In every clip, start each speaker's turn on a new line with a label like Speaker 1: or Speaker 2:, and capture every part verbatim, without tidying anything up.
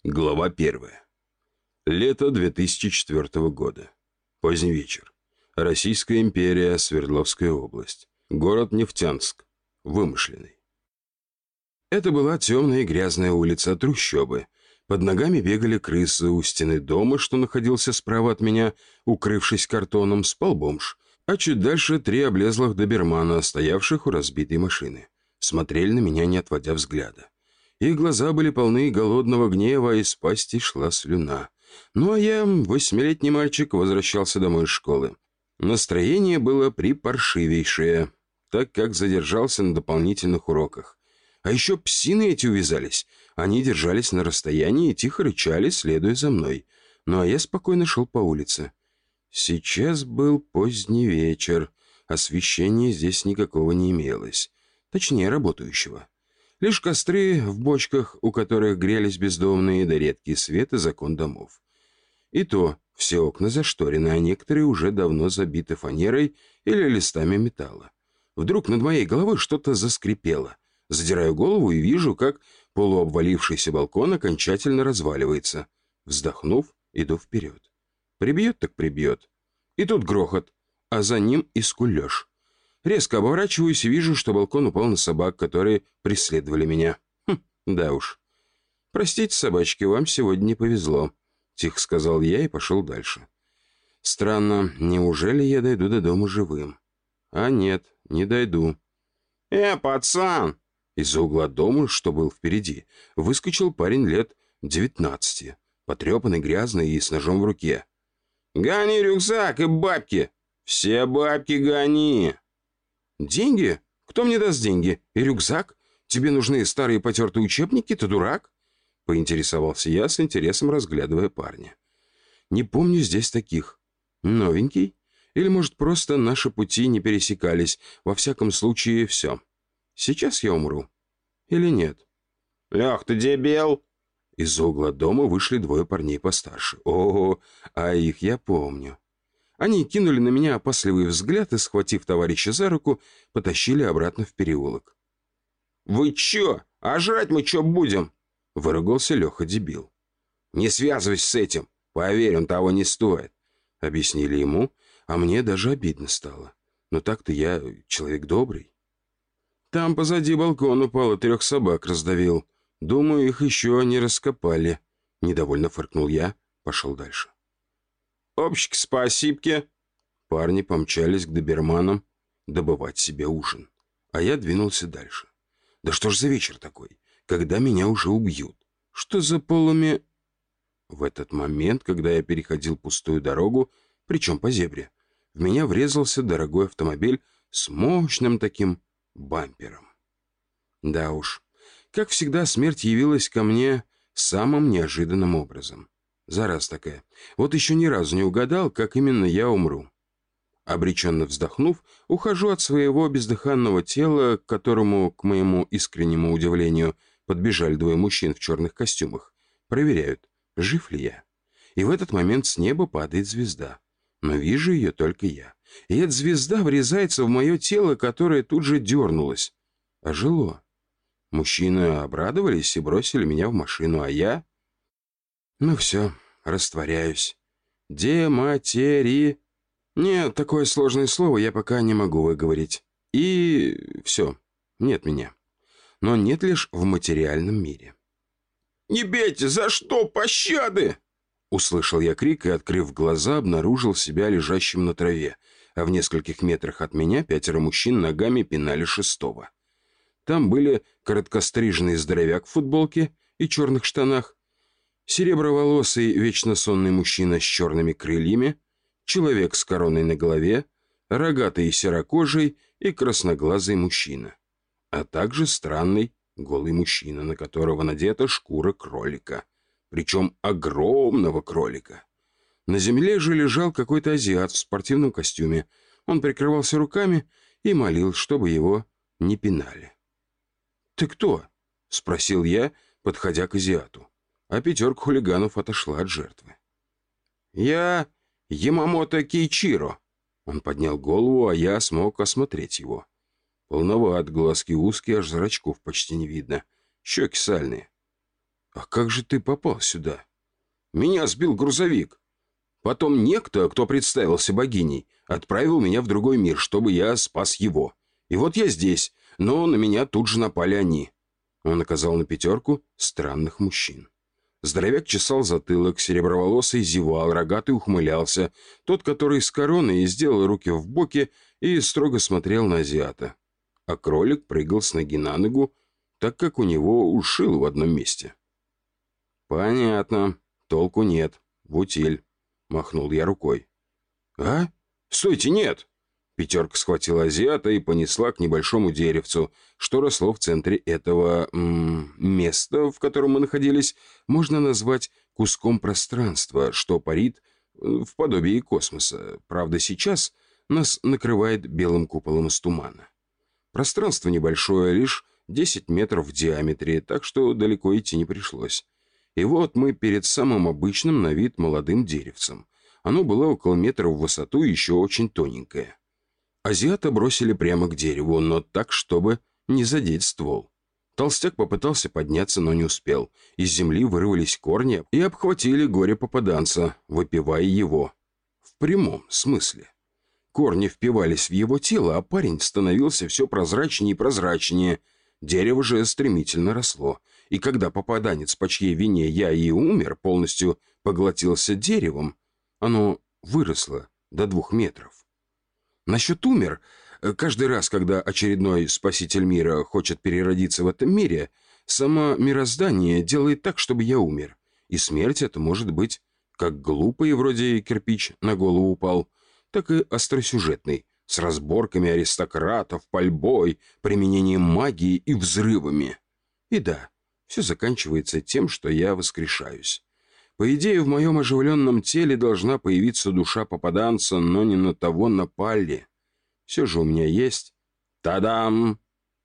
Speaker 1: Глава первая. Лето две тысячи четвёртого года. Поздний вечер. Российская империя, Свердловская область. Город Нефтянск. Вымышленный. Это была темная и грязная улица трущобы. Под ногами бегали крысы, у стены дома, что находился справа от меня, укрывшись картоном, спал бомж. А чуть дальше три облезлых добермана, стоявших у разбитой машины. Смотрели на меня, не отводя взгляда. Их глаза были полны голодного гнева, а из пасти шла слюна. Ну а я, восьмилетний мальчик, возвращался домой из школы. Настроение было припаршивейшее, так как задержался на дополнительных уроках. А еще псины эти увязались. Они держались на расстоянии и тихо рычали, следуя за мной. Ну а я спокойно шел по улице. Сейчас был поздний вечер. Освещения здесь никакого не имелось. Точнее, работающего. Лишь костры в бочках, у которых грелись бездомные, да редкий свет и закон домов. И то все окна зашторены, а некоторые уже давно забиты фанерой или листами металла. Вдруг над моей головой что-то заскрипело. Задираю голову и вижу, как полуобвалившийся балкон окончательно разваливается. Вздохнув, иду вперед. Прибьет так прибьет. И тут грохот, а за ним и скулеж. Резко оборачиваюсь и вижу, что балкон упал на собак, которые преследовали меня. Хм, да уж. «Простите, собачки, вам сегодня не повезло», — тихо сказал я и пошел дальше. Странно, неужели я дойду до дома живым? А нет, не дойду. «Э, пацан!» Из-за угла дома, что был впереди, выскочил парень лет девятнадцати, потрепанный, грязный и с ножом в руке. «Гони рюкзак и бабки! Все бабки гони!» «Деньги? Кто мне даст деньги? И рюкзак? Тебе нужны старые потертые учебники? Ты дурак?» Поинтересовался я, с интересом разглядывая парня. «Не помню здесь таких. Новенький? Или, может, просто наши пути не пересекались? Во всяком случае, все. Сейчас я умру. Или нет?» «Лех, ты дебил!» Из-за угла дома вышли двое парней постарше. Ого, а их я помню. Они кинули на меня опасливый взгляд и, схватив товарища за руку, потащили обратно в переулок. «Вы чё? А жрать мы чё будем?» — выругался Леха-дебил. «Не связывайся с этим. Поверь, он того не стоит», — объяснили ему, а мне даже обидно стало. Но так-то я человек добрый. «Там позади балкон упал и трех собак раздавил. Думаю, их еще не раскопали». Недовольно фыркнул я, пошел дальше. «Общики, спасибки!» Парни помчались к доберманам добывать себе ужин. А я двинулся дальше. Да что ж за вечер такой, когда меня уже убьют? Что за полуме... В этот момент, когда я переходил пустую дорогу, причем по зебре, в меня врезался дорогой автомобиль с мощным таким бампером. Да уж, как всегда, смерть явилась ко мне самым неожиданным образом. Зараз такая. Вот еще ни разу не угадал, как именно я умру. Обреченно вздохнув, ухожу от своего бездыханного тела, к которому, к моему искреннему удивлению, подбежали двое мужчин в черных костюмах. Проверяют, жив ли я. И в этот момент с неба падает звезда. Но вижу ее только я. И эта звезда врезается в мое тело, которое тут же дернулось. Ожило. Мужчины обрадовались и бросили меня в машину, а я... Ну все, растворяюсь. Дематери... Нет, такое сложное слово я пока не могу выговорить. И все, нет меня. Но нет лишь в материальном мире. «Не бейте! За что? Пощады!» Услышал я крик и, открыв глаза, обнаружил себя лежащим на траве, а в нескольких метрах от меня пятеро мужчин ногами пинали шестого. Там были короткостриженный здоровяк в футболке и черных штанах, сереброволосый, вечно сонный мужчина с черными крыльями, человек с короной на голове, рогатый и серокожий и красноглазый мужчина, а также странный голый мужчина, на которого надета шкура кролика, причем огромного кролика. На земле же лежал какой-то азиат в спортивном костюме. Он прикрывался руками и молил, чтобы его не пинали. «Ты кто?» — спросил я, подходя к азиату. А пятерка хулиганов отошла от жертвы. «Я Ямамото Кейчиро». Он поднял голову, а я смог осмотреть его. Полноват, глазки узкие, аж зрачков почти не видно. Щеки сальные. «А как же ты попал сюда?» «Меня сбил грузовик. Потом некто, кто представился богиней, отправил меня в другой мир, чтобы я спас его. И вот я здесь, но на меня тут же напали они». Он указал на пятерку странных мужчин. Здоровяк чесал затылок, сереброволосый зевал, рогатый ухмылялся. Тот, который с короной, сделал руки в боки и строго смотрел на азиата. А кролик прыгал с ноги на ногу, так как у него ушил в одном месте. «Понятно. Толку нет. В утиль», — махнул я рукой. «А? Стойте, нет!» Пятерка схватила азиата и понесла к небольшому деревцу, что росло в центре этого м- места, в котором мы находились, можно назвать куском пространства, что парит в подобии космоса. Правда, сейчас нас накрывает белым куполом из тумана. Пространство небольшое, лишь десять метров в диаметре, так что далеко идти не пришлось. И вот мы перед самым обычным на вид молодым деревцем. Оно было около метра в высоту и еще очень тоненькое. Азиата бросили прямо к дереву, но так, чтобы не задеть ствол. Толстяк попытался подняться, но не успел. Из земли вырвались корни и обхватили горе-попаданца, выпивая его. В прямом смысле. Корни впивались в его тело, а парень становился все прозрачнее и прозрачнее. Дерево же стремительно росло. И когда попаданец, по чьей вине я и умер, полностью поглотился деревом, оно выросло до двух метров. Насчет умер, каждый раз, когда очередной спаситель мира хочет переродиться в этом мире, само мироздание делает так, чтобы я умер. И смерть это может быть как глупый, вроде кирпич на голову упал, так и остросюжетный, с разборками аристократов, пальбой, применением магии и взрывами. И да, все заканчивается тем, что я воскрешаюсь. По идее, в моем оживленном теле должна появиться душа попаданца, но не на того напали. Все же у меня есть... Та-дам!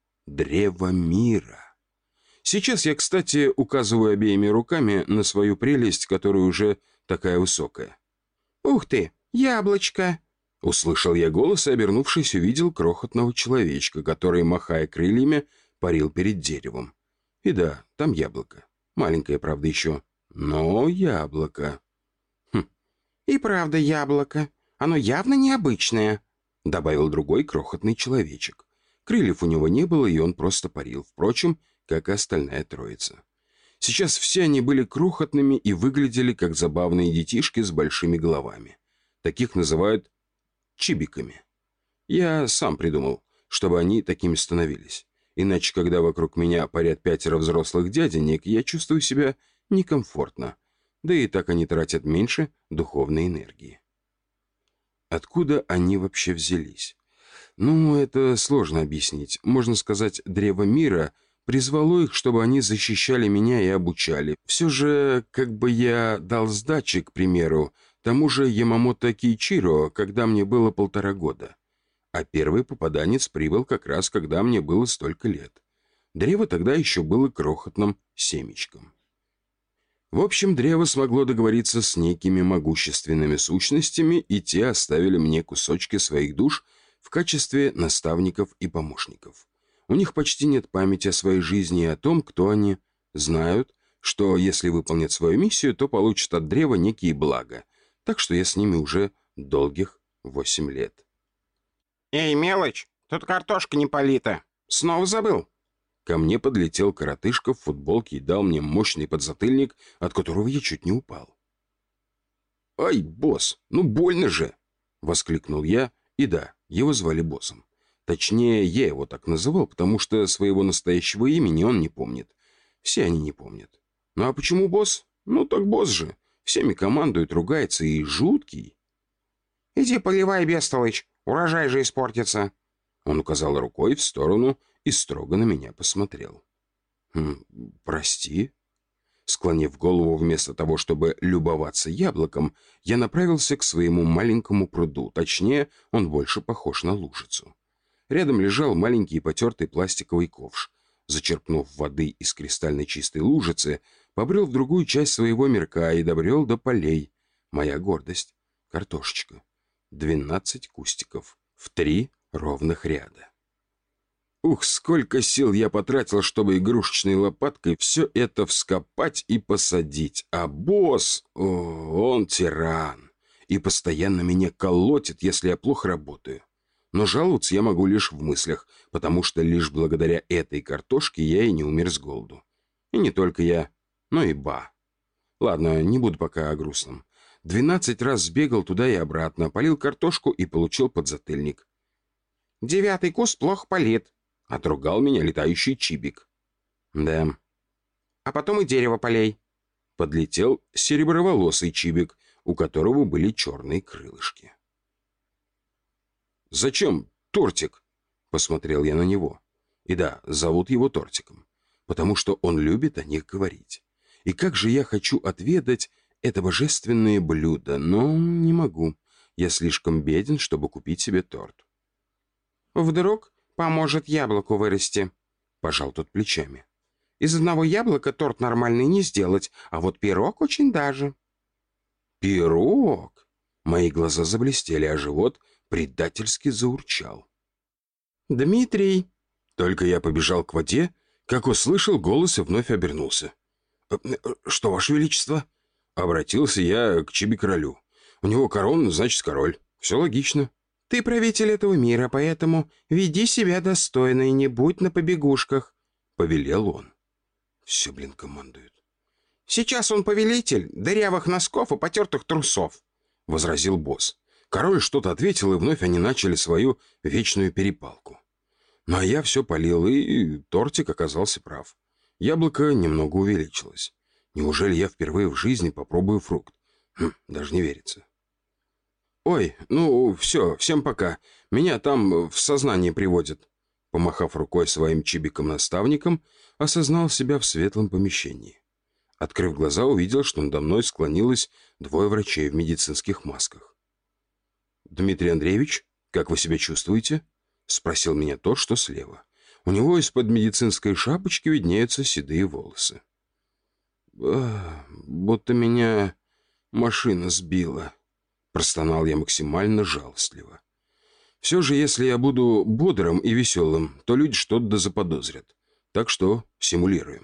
Speaker 1: Древо мира. Сейчас я, кстати, указываю обеими руками на свою прелесть, которая уже такая высокая. «Ух ты, яблочко!» Услышал я голос и, обернувшись, увидел крохотного человечка, который, махая крыльями, парил перед деревом. И да, там яблоко. Маленькое, правда, еще... Но яблоко. Хм. «И правда яблоко. Оно явно необычное», — добавил другой крохотный человечек. Крыльев у него не было, и он просто парил. Впрочем, как и остальная троица. Сейчас все они были крохотными и выглядели как забавные детишки с большими головами. Таких называют чибиками. Я сам придумал, чтобы они такими становились. Иначе, когда вокруг меня парят пятеро взрослых дяденек, я чувствую себя некомфортно, да и так они тратят меньше духовной энергии. Откуда они вообще взялись? Ну, это сложно объяснить. Можно сказать, древо мира призвало их, чтобы они защищали меня и обучали. Все же, как бы я дал сдачи, к примеру, тому же Ямамото Кейчиро, когда мне было полтора года. А первый попаданец прибыл как раз, когда мне было столько лет. Древо тогда еще было крохотным семечком. В общем, древо смогло договориться с некими могущественными сущностями, и те оставили мне кусочки своих душ в качестве наставников и помощников. У них почти нет памяти о своей жизни и о том, кто они. Знают, что если выполнят свою миссию, то получат от древа некие блага. Так что я с ними уже долгих восемь лет.
Speaker 2: «Эй, мелочь, тут картошка не полита. Снова забыл?»
Speaker 1: Ко мне подлетел коротышка в футболке и дал мне мощный подзатыльник, от которого я чуть не упал. «Ай, босс, ну больно же!» — воскликнул я. И да, его звали боссом. Точнее, я его так называл, потому что своего настоящего имени он не помнит. Все они не помнят. Ну а почему босс? Ну так босс же. Всеми командует, ругается и жуткий.
Speaker 2: «Иди поливай, бестолочь, урожай же испортится».
Speaker 1: Он указал рукой в сторону и строго на меня посмотрел. «Хм, прости?» Склонив голову, вместо того, чтобы любоваться яблоком, я направился к своему маленькому пруду. Точнее, он больше похож на лужицу. Рядом лежал маленький потертый пластиковый ковш. Зачерпнув воды из кристально чистой лужицы, побрел в другую часть своего мирка и добрел до полей. Моя гордость — картошечка. Двенадцать кустиков в три ровных ряда. Ух, сколько сил я потратил, чтобы игрушечной лопаткой все это вскопать и посадить. А босс, о, он тиран. И постоянно меня колотит, если я плохо работаю. Но жаловаться я могу лишь в мыслях, потому что лишь благодаря этой картошке я и не умер с голоду. И не только я, но и Ба. Ладно, не буду пока о грустном. Двенадцать раз сбегал туда и обратно, полил картошку и получил подзатыльник.
Speaker 2: Девятый куст плохо полит.
Speaker 1: Отругал меня летающий чибик. Да.
Speaker 2: А потом и дерево полей.
Speaker 1: Подлетел сереброволосый чибик, у которого были черные крылышки. «Зачем тортик?» — посмотрел я на него. И да, зовут его Тортиком, потому что он любит о них говорить. И как же я хочу отведать это божественное блюдо, но не могу. Я слишком беден, чтобы купить себе торт.
Speaker 2: Вдруг поможет яблоку вырасти, пожал тот плечами. Из одного яблока торт нормальный не сделать, а вот пирог очень даже.
Speaker 1: Пирог? Мои глаза заблестели, а живот предательски заурчал.
Speaker 2: Дмитрий!
Speaker 1: Только я побежал к воде, как услышал голос и вновь обернулся. «Что, Ваше Величество?» Обратился я к Чиби-королю. «У него корона, значит, король. Все логично».
Speaker 2: «Ты правитель этого мира, поэтому веди себя достойно и не будь на побегушках», — повелел он.
Speaker 1: Все, блин, командует.
Speaker 2: «Сейчас он повелитель дырявых носков и потертых трусов»,
Speaker 1: — возразил босс. Король что-то ответил, и вновь они начали свою вечную перепалку. Ну а я все полил, и тортик оказался прав. Яблоко немного увеличилось. Неужели я впервые в жизни попробую фрукт? Хм, даже не верится. «Ой, ну все, всем пока. Меня там в сознание приводят». Помахав рукой своим чибиком-наставником, осознал себя в светлом помещении. Открыв глаза, увидел, что надо мной склонилось двое врачей в медицинских масках. «Дмитрий Андреевич, как вы себя чувствуете?» — спросил меня тот, что слева. У него из-под медицинской шапочки виднеются седые волосы. «Будто меня машина сбила», — простонал я максимально жалостливо. «Все же, если я буду бодрым и веселым, то люди что-то да заподозрят. Так что симулируем».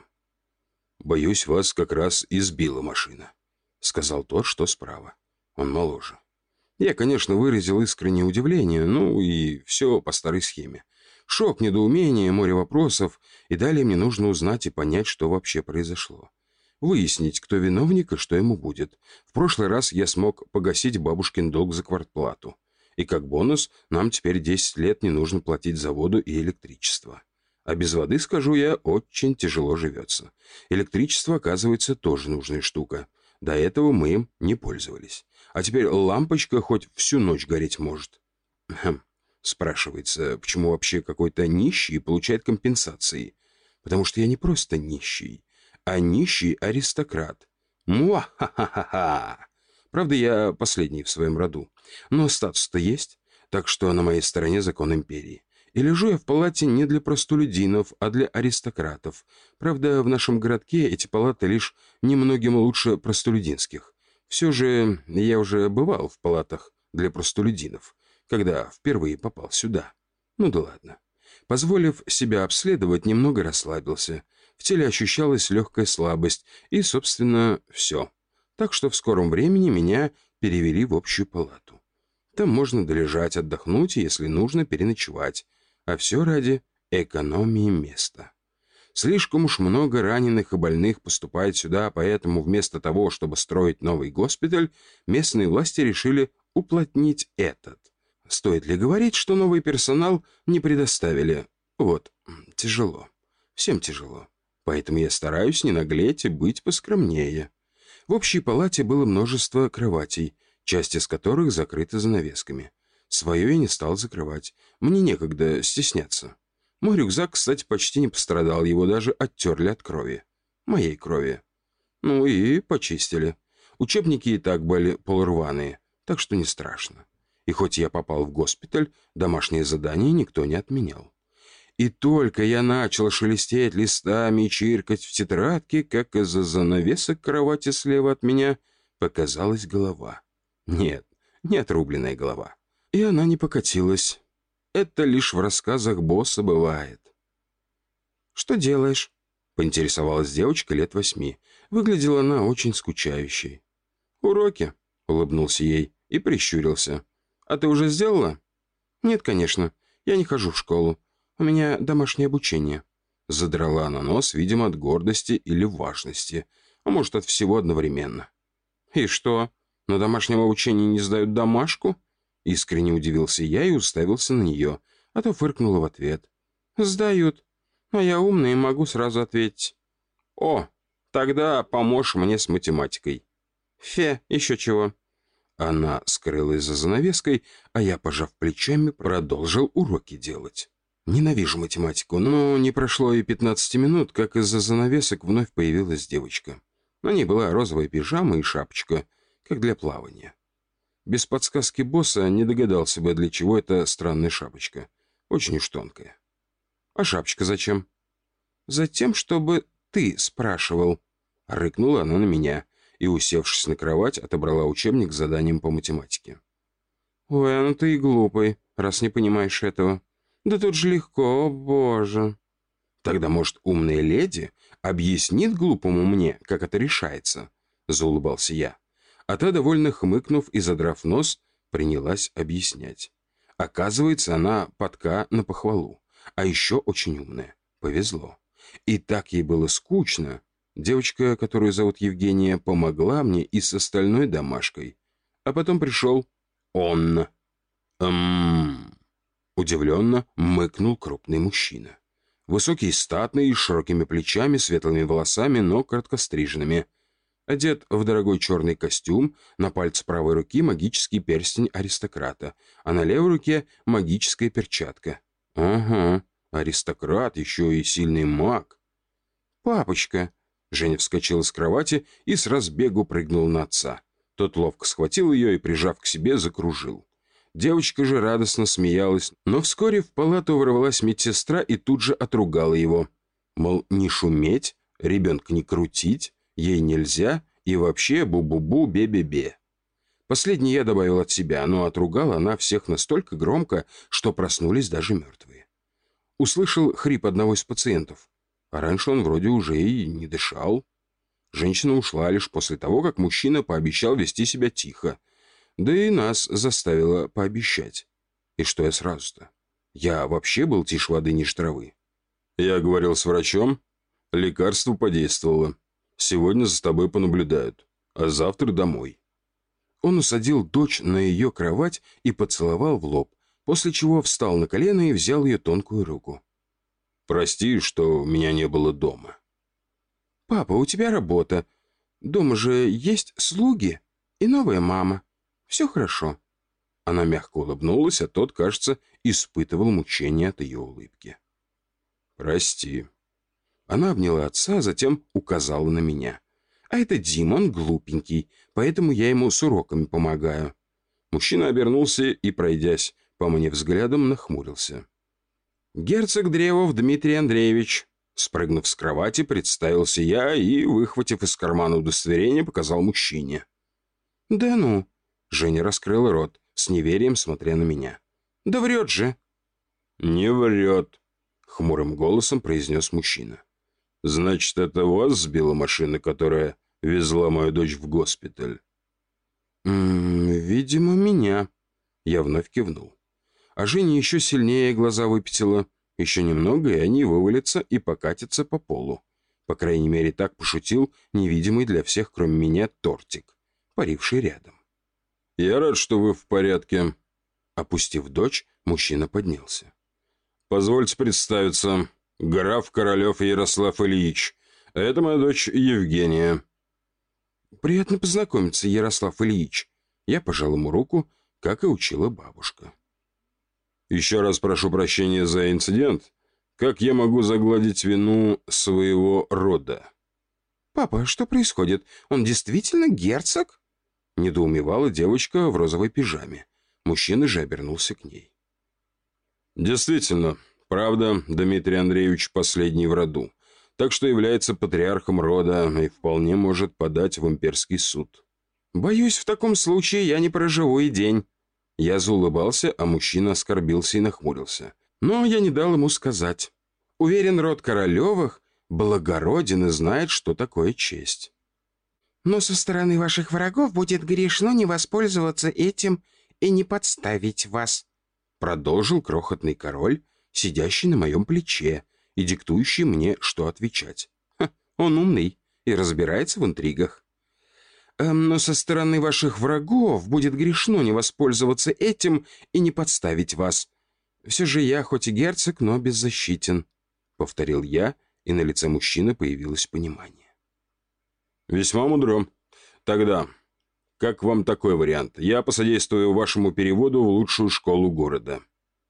Speaker 1: «Боюсь, вас как раз и сбила машина», — сказал тот, что справа. Он моложе. Я, конечно, выразил искреннее удивление, ну и все по старой схеме. Шок, недоумение, море вопросов, и далее мне нужно узнать и понять, что вообще произошло. Выяснить, кто виновник и что ему будет. В прошлый раз я смог погасить бабушкин долг за квартплату. И как бонус, нам теперь десять лет не нужно платить за воду и электричество. А без воды, скажу я, очень тяжело живется. Электричество, оказывается, тоже нужная штука. До этого мы им не пользовались. А теперь лампочка хоть всю ночь гореть может. Хм. Спрашивается, почему вообще какой-то нищий получает компенсации? Потому что я не просто нищий, а нищий аристократ. Муа-ха-ха-ха-ха! Правда, я последний в своем роду. Но статус-то есть, так что на моей стороне закон империи. И лежу я в палате не для простолюдинов, а для аристократов. Правда, в нашем городке эти палаты лишь немногим лучше простолюдинских. Все же я уже бывал в палатах для простолюдинов, когда впервые попал сюда. Ну да ладно. Позволив себя обследовать, немного расслабился. В теле ощущалась легкая слабость, и, собственно, все. Так что в скором времени меня перевели в общую палату. Там можно долежать, отдохнуть и, если нужно, переночевать. А все ради экономии места. Слишком уж много раненых и больных поступает сюда, поэтому вместо того, чтобы строить новый госпиталь, местные власти решили уплотнить этот. Стоит ли говорить, что новый персонал не предоставили? Вот, тяжело. Всем тяжело. Поэтому я стараюсь не наглеть и быть поскромнее. В общей палате было множество кроватей, часть из которых закрыта занавесками. Свое я не стал закрывать. Мне некогда стесняться. Мой рюкзак, кстати, почти не пострадал. Его даже оттерли от крови. Моей крови. Ну и почистили. Учебники и так были полурваные, так что не страшно. И хоть я попал в госпиталь, домашнее задание никто не отменял. И только я начал шелестеть листами и чиркать в тетрадке, как из-за занавесок кровати слева от меня показалась голова. Нет, не отрубленная голова. И она не покатилась. Это лишь в рассказах босса бывает.
Speaker 2: «Что делаешь?» — поинтересовалась девочка лет восьми. Выглядела она очень скучающей. «Уроки», — улыбнулся ей и прищурился. «А ты уже сделала?» «Нет, конечно. Я не хожу в школу. У меня домашнее обучение». Задрала она нос, видимо, от гордости или важности, а может, от всего одновременно. «И что, на домашнем обучении не сдают домашку?» Искренне удивился я и уставился на нее, а то фыркнула в ответ. «Сдают. А я умный и могу сразу ответить». «О, тогда поможешь мне с математикой». «Фе, еще чего». Она скрылась за занавеской, а я, пожав плечами, продолжил уроки делать. Ненавижу математику, но не прошло и пятнадцати минут, как из-за занавесок вновь появилась девочка. На ней была розовая пижама и шапочка, как для плавания. Без подсказки босса не догадался бы, для чего эта странная шапочка. Очень уж тонкая. «А шапочка зачем?» «Затем, чтобы ты спрашивал», — рыкнула она на меня и, усевшись на кровать, отобрала учебник с заданием по математике. «Ой, ну ты и глупый, раз не понимаешь этого. Да тут же легко, о боже». «Тогда, может, умная леди объяснит глупому мне, как это решается?» — заулыбался я. А та, довольно хмыкнув и задрав нос, принялась объяснять. Оказывается, она подка на похвалу, а еще очень умная. Повезло. И так ей было скучно. Девочка, которую зовут Евгения, помогла мне и с остальной домашкой. А потом пришел он. «Эм...» Удивленно мыкнул крупный мужчина. Высокий, статный, с широкими плечами, светлыми волосами, но короткостриженными. Одет в дорогой черный костюм, на пальце правой руки магический перстень аристократа, а на левой руке магическая перчатка. Ага, аристократ, еще и сильный маг. «Папочка!» Женя вскочила с кровати и с разбегу прыгнул на отца. Тот ловко схватил ее и, прижав к себе, закружил. Девочка же радостно смеялась, но вскоре в палату ворвалась медсестра и тут же отругала его. Мол, не шуметь, ребенка не крутить, ей нельзя и вообще бу-бу-бу, бе-бе-бе. Последний я добавил от себя, но отругала она всех настолько громко, что проснулись даже мертвые. Услышал хрип одного из пациентов, а раньше он вроде уже и не дышал. Женщина ушла лишь после того, как мужчина пообещал вести себя тихо, да и нас заставила пообещать. И что я сразу-то? Я вообще был тише воды ниже травы. Я говорил с врачом, лекарство подействовало. Сегодня за тобой понаблюдают, а завтра домой. Он усадил дочь на ее кровать и поцеловал в лоб, после чего встал на колено и взял ее тонкую руку. «Прости, что меня не было дома». «Папа, у тебя работа. Дома же есть слуги и новая мама. Все хорошо». Она мягко улыбнулась, а тот, кажется, испытывал мучение от ее улыбки. «Прости». Она обняла отца, а затем указала на меня. «А это Дима, он глупенький, поэтому я ему с уроками помогаю». Мужчина обернулся и, пройдясь по мне взглядом, нахмурился. «Герцог Древов Дмитрий Андреевич». Спрыгнув с кровати, представился я и, выхватив из кармана удостоверение, показал мужчине. «Да ну!» Женя раскрыла рот, с неверием смотря на меня. «Да врет же!» «Не врет», — хмурым голосом произнес мужчина. «Значит, это вас сбила машина, которая везла мою дочь в госпиталь?» «М-м, видимо, меня». Я вновь кивнул. А Женя еще сильнее глаза выпятила. Еще немного, и они вывалятся и покатятся по полу. По крайней мере, так пошутил невидимый для всех, кроме меня, тортик, паривший рядом. «Я рад, что вы в порядке». Опустив дочь, мужчина поднялся. «Позвольте представиться. Граф Королев Ярослав Ильич. Это моя дочь Евгения». «Приятно познакомиться, Ярослав Ильич». Я пожал ему руку, как и учила бабушка. «Еще раз прошу прощения за инцидент. Как я могу загладить вину своего рода?» «Папа, что происходит? Он действительно герцог?» Недоумевала девочка в розовой пижаме. Мужчина же обернулся к ней. «Действительно, правда, Дмитрий Андреевич последний в роду, так что является патриархом рода и вполне может подать в имперский суд». «Боюсь, в таком случае я не проживу и день». Я заулыбался, а мужчина оскорбился и нахмурился. Но я не дал ему сказать. Уверен, род Королевых благороден и знает, что такое честь. Но со стороны ваших врагов будет грешно не воспользоваться этим и не подставить вас, продолжил крохотный король, сидящий на моем плече и диктующий мне, что отвечать. Ха, он умный и разбирается в интригах. Эм, но со стороны ваших врагов будет грешно не воспользоваться этим и не подставить вас. Все же я хоть и герцог, но беззащитен, повторил я, и на лице мужчины появилось понимание.
Speaker 1: Весьма мудро. Тогда, как вам такой вариант? Я посодействую вашему переводу в лучшую школу города.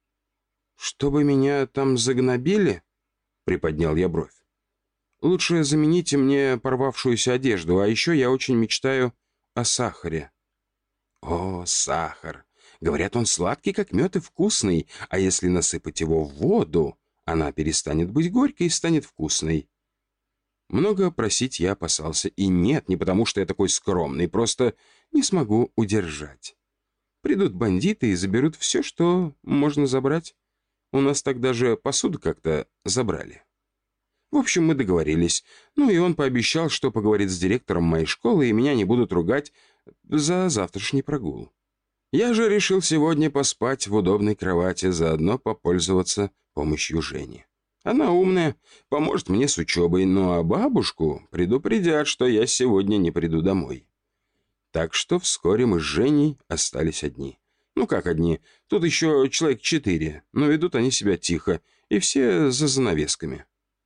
Speaker 2: Чтобы меня там загнобили? Приподнял я бровь. Лучше замените мне порвавшуюся одежду, а еще я очень мечтаю о сахаре. О, сахар. Говорят, он сладкий, как мед, и вкусный, а если насыпать его в воду, она перестанет быть горькой и станет вкусной. Много просить я опасался, и нет, не потому что я такой скромный, просто не смогу удержать. Придут бандиты и заберут все, что можно забрать. У нас так даже посуду как-то забрали. В общем, мы договорились. Ну и он пообещал, что поговорит с директором моей школы, и меня не будут ругать за завтрашний прогул. Я же решил сегодня поспать в удобной кровати, заодно попользоваться помощью Жени. Она умная, поможет мне с учебой, ну а бабушку предупредят, что я сегодня не приду домой. Так что вскоре мы с Женей остались одни. Ну как одни, тут еще человек четыре, но ведут они себя тихо, и все за занавесками.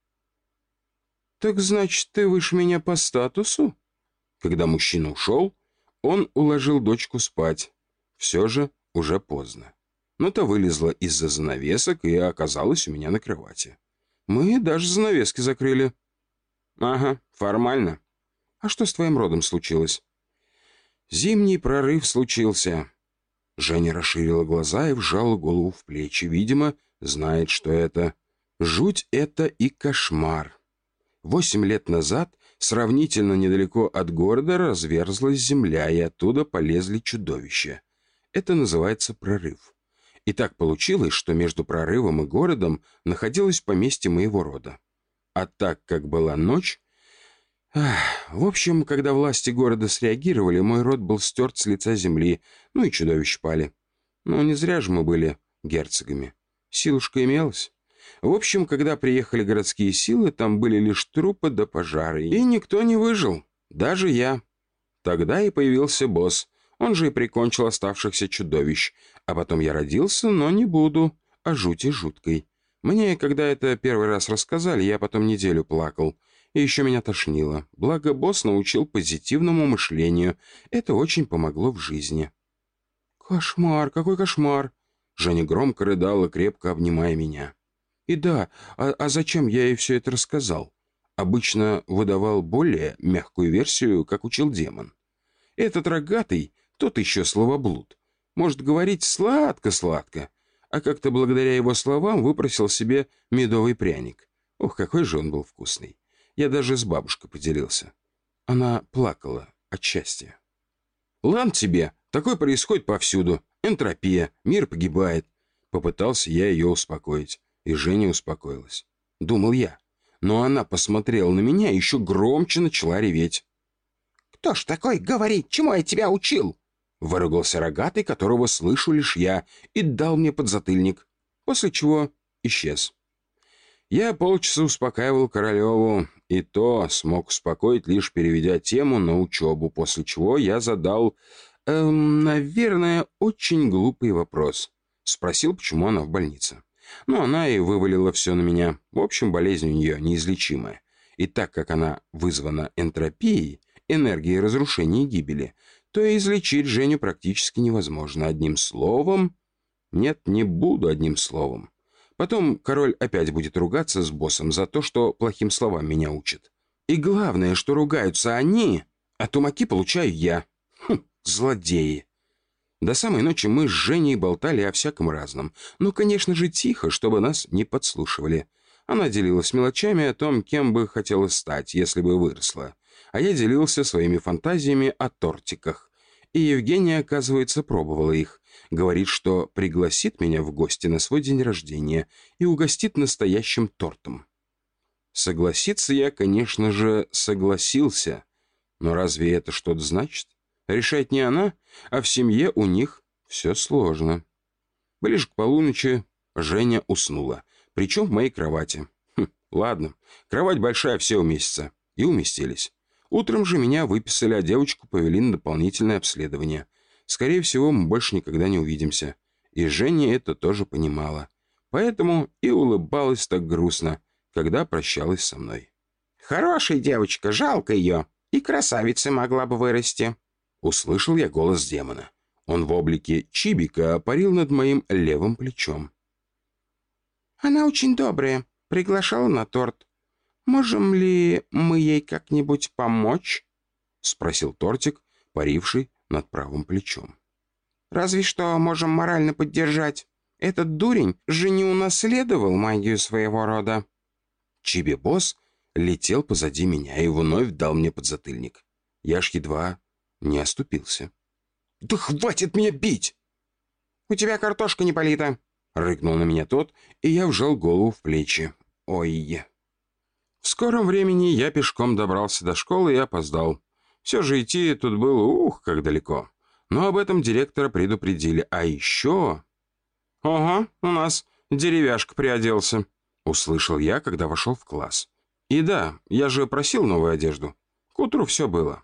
Speaker 2: «Так значит, ты выше меня по статусу?» Когда мужчина ушел, он уложил дочку спать. Все же уже поздно. Но та вылезла из-за занавесок и оказалась у меня на кровати. Мы даже занавески закрыли. Ага, формально. А что с твоим родом случилось? Зимний прорыв случился. Женя расширила глаза и вжала голову в плечи. Видимо, знает, что это. Жуть это и кошмар. Восемь лет назад сравнительно недалеко от города разверзлась земля, и оттуда полезли чудовища. Это называется прорыв. И так получилось, что между прорывом и городом находилось поместье моего рода. А так как была ночь... Ах, в общем, когда власти города среагировали, мой род был стерт с лица земли, ну и чудовища пали. Но не зря же мы были герцогами. Силушка имелась. В общем, когда приехали городские силы, там были лишь трупы да пожары, и никто не выжил, даже я. Тогда и появился босс. Он же и прикончил оставшихся чудовищ. А потом я родился, но не буду о жути жуткой. Мне, когда это первый раз рассказали, я потом неделю плакал. И еще меня тошнило. Благо, босс научил позитивному мышлению. Это очень помогло в жизни. «Кошмар, какой кошмар!» Женя громко рыдала, крепко обнимая меня. «И да, а, а зачем я ей все это рассказал? Обычно выдавал более мягкую версию, как учил демон. Этот рогатый... Тот еще словоблуд. Может говорить сладко-сладко, а как-то благодаря его словам выпросил себе медовый пряник. Ох, какой же он был вкусный. Я даже с бабушкой поделился. Она плакала от счастья. «Ладно тебе, такое происходит повсюду. Энтропия, мир погибает». Попытался я ее успокоить, и Женя успокоилась. Думал я. Но она посмотрела на меня и еще громче начала реветь. «Кто ж такой говорит, чему я тебя учил?» Выругался рогатый, которого слышу лишь я, и дал мне подзатыльник, после чего исчез. Я полчаса успокаивал Королеву, и то смог успокоить, лишь переведя тему на учебу, после чего я задал, эм, наверное, очень глупый вопрос. Спросил, почему она в больнице. Ну, она и вывалила все на меня. В общем, болезнь у нее неизлечимая. И так как она вызвана энтропией, энергией разрушения и гибели, то и излечить Женю практически невозможно. Одним словом... Нет, не буду одним словом. Потом король опять будет ругаться с боссом за то, что плохим словам меня учит. И главное, что ругаются они, а тумаки получаю я. Хм, злодеи. До самой ночи мы с Женей болтали о всяком разном. Ну, конечно же, тихо, чтобы нас не подслушивали. Она делилась мелочами о том, кем бы хотела стать, если бы выросла. А я делился своими фантазиями о тортиках. И Евгения, оказывается, пробовала их. Говорит, что пригласит меня в гости на свой день рождения и угостит настоящим тортом. Согласиться я, конечно же, согласился. Но разве это что-то значит? Решать не она, а в семье у них все сложно. Ближе к полуночи Женя уснула, причем в моей кровати. Хм, ладно, кровать большая, все уместятся. И уместились. Утром же меня выписали, а девочку повели на дополнительное обследование. Скорее всего, мы больше никогда не увидимся. И Женя это тоже понимала. Поэтому и улыбалась так грустно, когда прощалась со мной.
Speaker 3: «Хорошая девочка, жалко ее. И красавицей могла бы вырасти».
Speaker 2: Услышал я голос демона. Он в облике чибика парил над моим левым плечом.
Speaker 3: «Она очень добрая. Приглашала на торт. Можем ли мы ей как-нибудь помочь?»
Speaker 2: — спросил тортик, паривший над правым плечом.
Speaker 3: «Разве что можем морально поддержать. Этот дурень же не унаследовал магию своего рода».
Speaker 2: Чиби-босс летел позади меня и вновь дал мне подзатыльник. Я ж едва не оступился. «Да хватит меня бить!»
Speaker 3: «У тебя картошка не полита!»
Speaker 2: — рыкнул на меня тот, и я вжал голову в плечи. «Ой!» В скором времени я пешком добрался до школы и опоздал. Все же идти тут было, ух, как далеко. Но об этом директора предупредили. А еще... «Ого, у нас деревяшка приоделся», — услышал я, когда вошел в класс. «И да, я же просил новую одежду. К утру все было».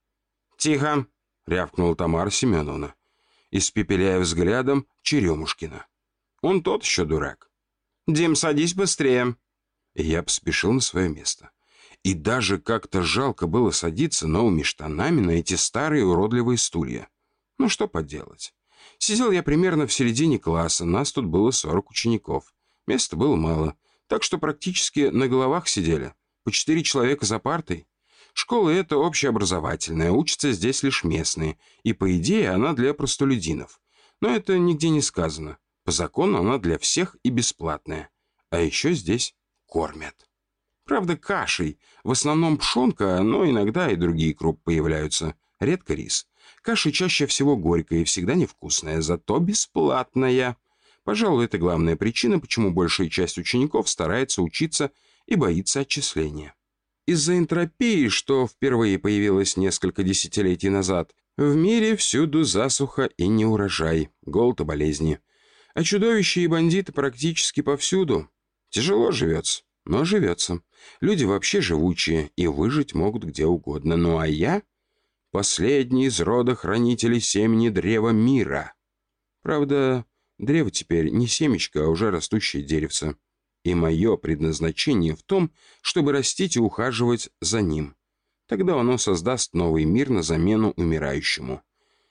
Speaker 3: «Тихо!»
Speaker 2: — рявкнула Тамара Семеновна, испепеляя взглядом Черемушкина. Он тот еще дурак.
Speaker 3: «Дим, садись быстрее!»
Speaker 2: И я поспешил на свое место. И даже как-то жалко было садиться новыми штанами на эти старые уродливые стулья. Ну что поделать. Сидел я примерно в середине класса, нас тут было сорок учеников. Места было мало, так что практически на головах сидели. По четыре человека за партой. Школа эта общеобразовательная, учатся здесь лишь местные. И по идее она для простолюдинов. Но это нигде не сказано. По закону она для всех и бесплатная. А еще здесь кормят. Правда, кашей. В основном пшенка, но иногда и другие крупы появляются. Редко рис. Каша чаще всего горькая и всегда невкусная, зато бесплатная. Пожалуй, это главная причина, почему большая часть учеников старается учиться и боится отчисления. Из-за энтропии, что впервые появилась несколько десятилетий назад, в мире всюду засуха и неурожай, голод и болезни. А чудовища и бандиты практически повсюду. Тяжело живется, но живется. Люди вообще живучие и выжить могут где угодно. Ну а я — последний из рода хранителей семени древа мира. Правда, древо теперь не семечко, а уже растущее деревце. И мое предназначение в том, чтобы растить и ухаживать за ним. Тогда оно создаст новый мир на замену умирающему.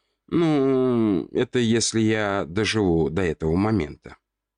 Speaker 2: Ну, это если я доживу до этого момента.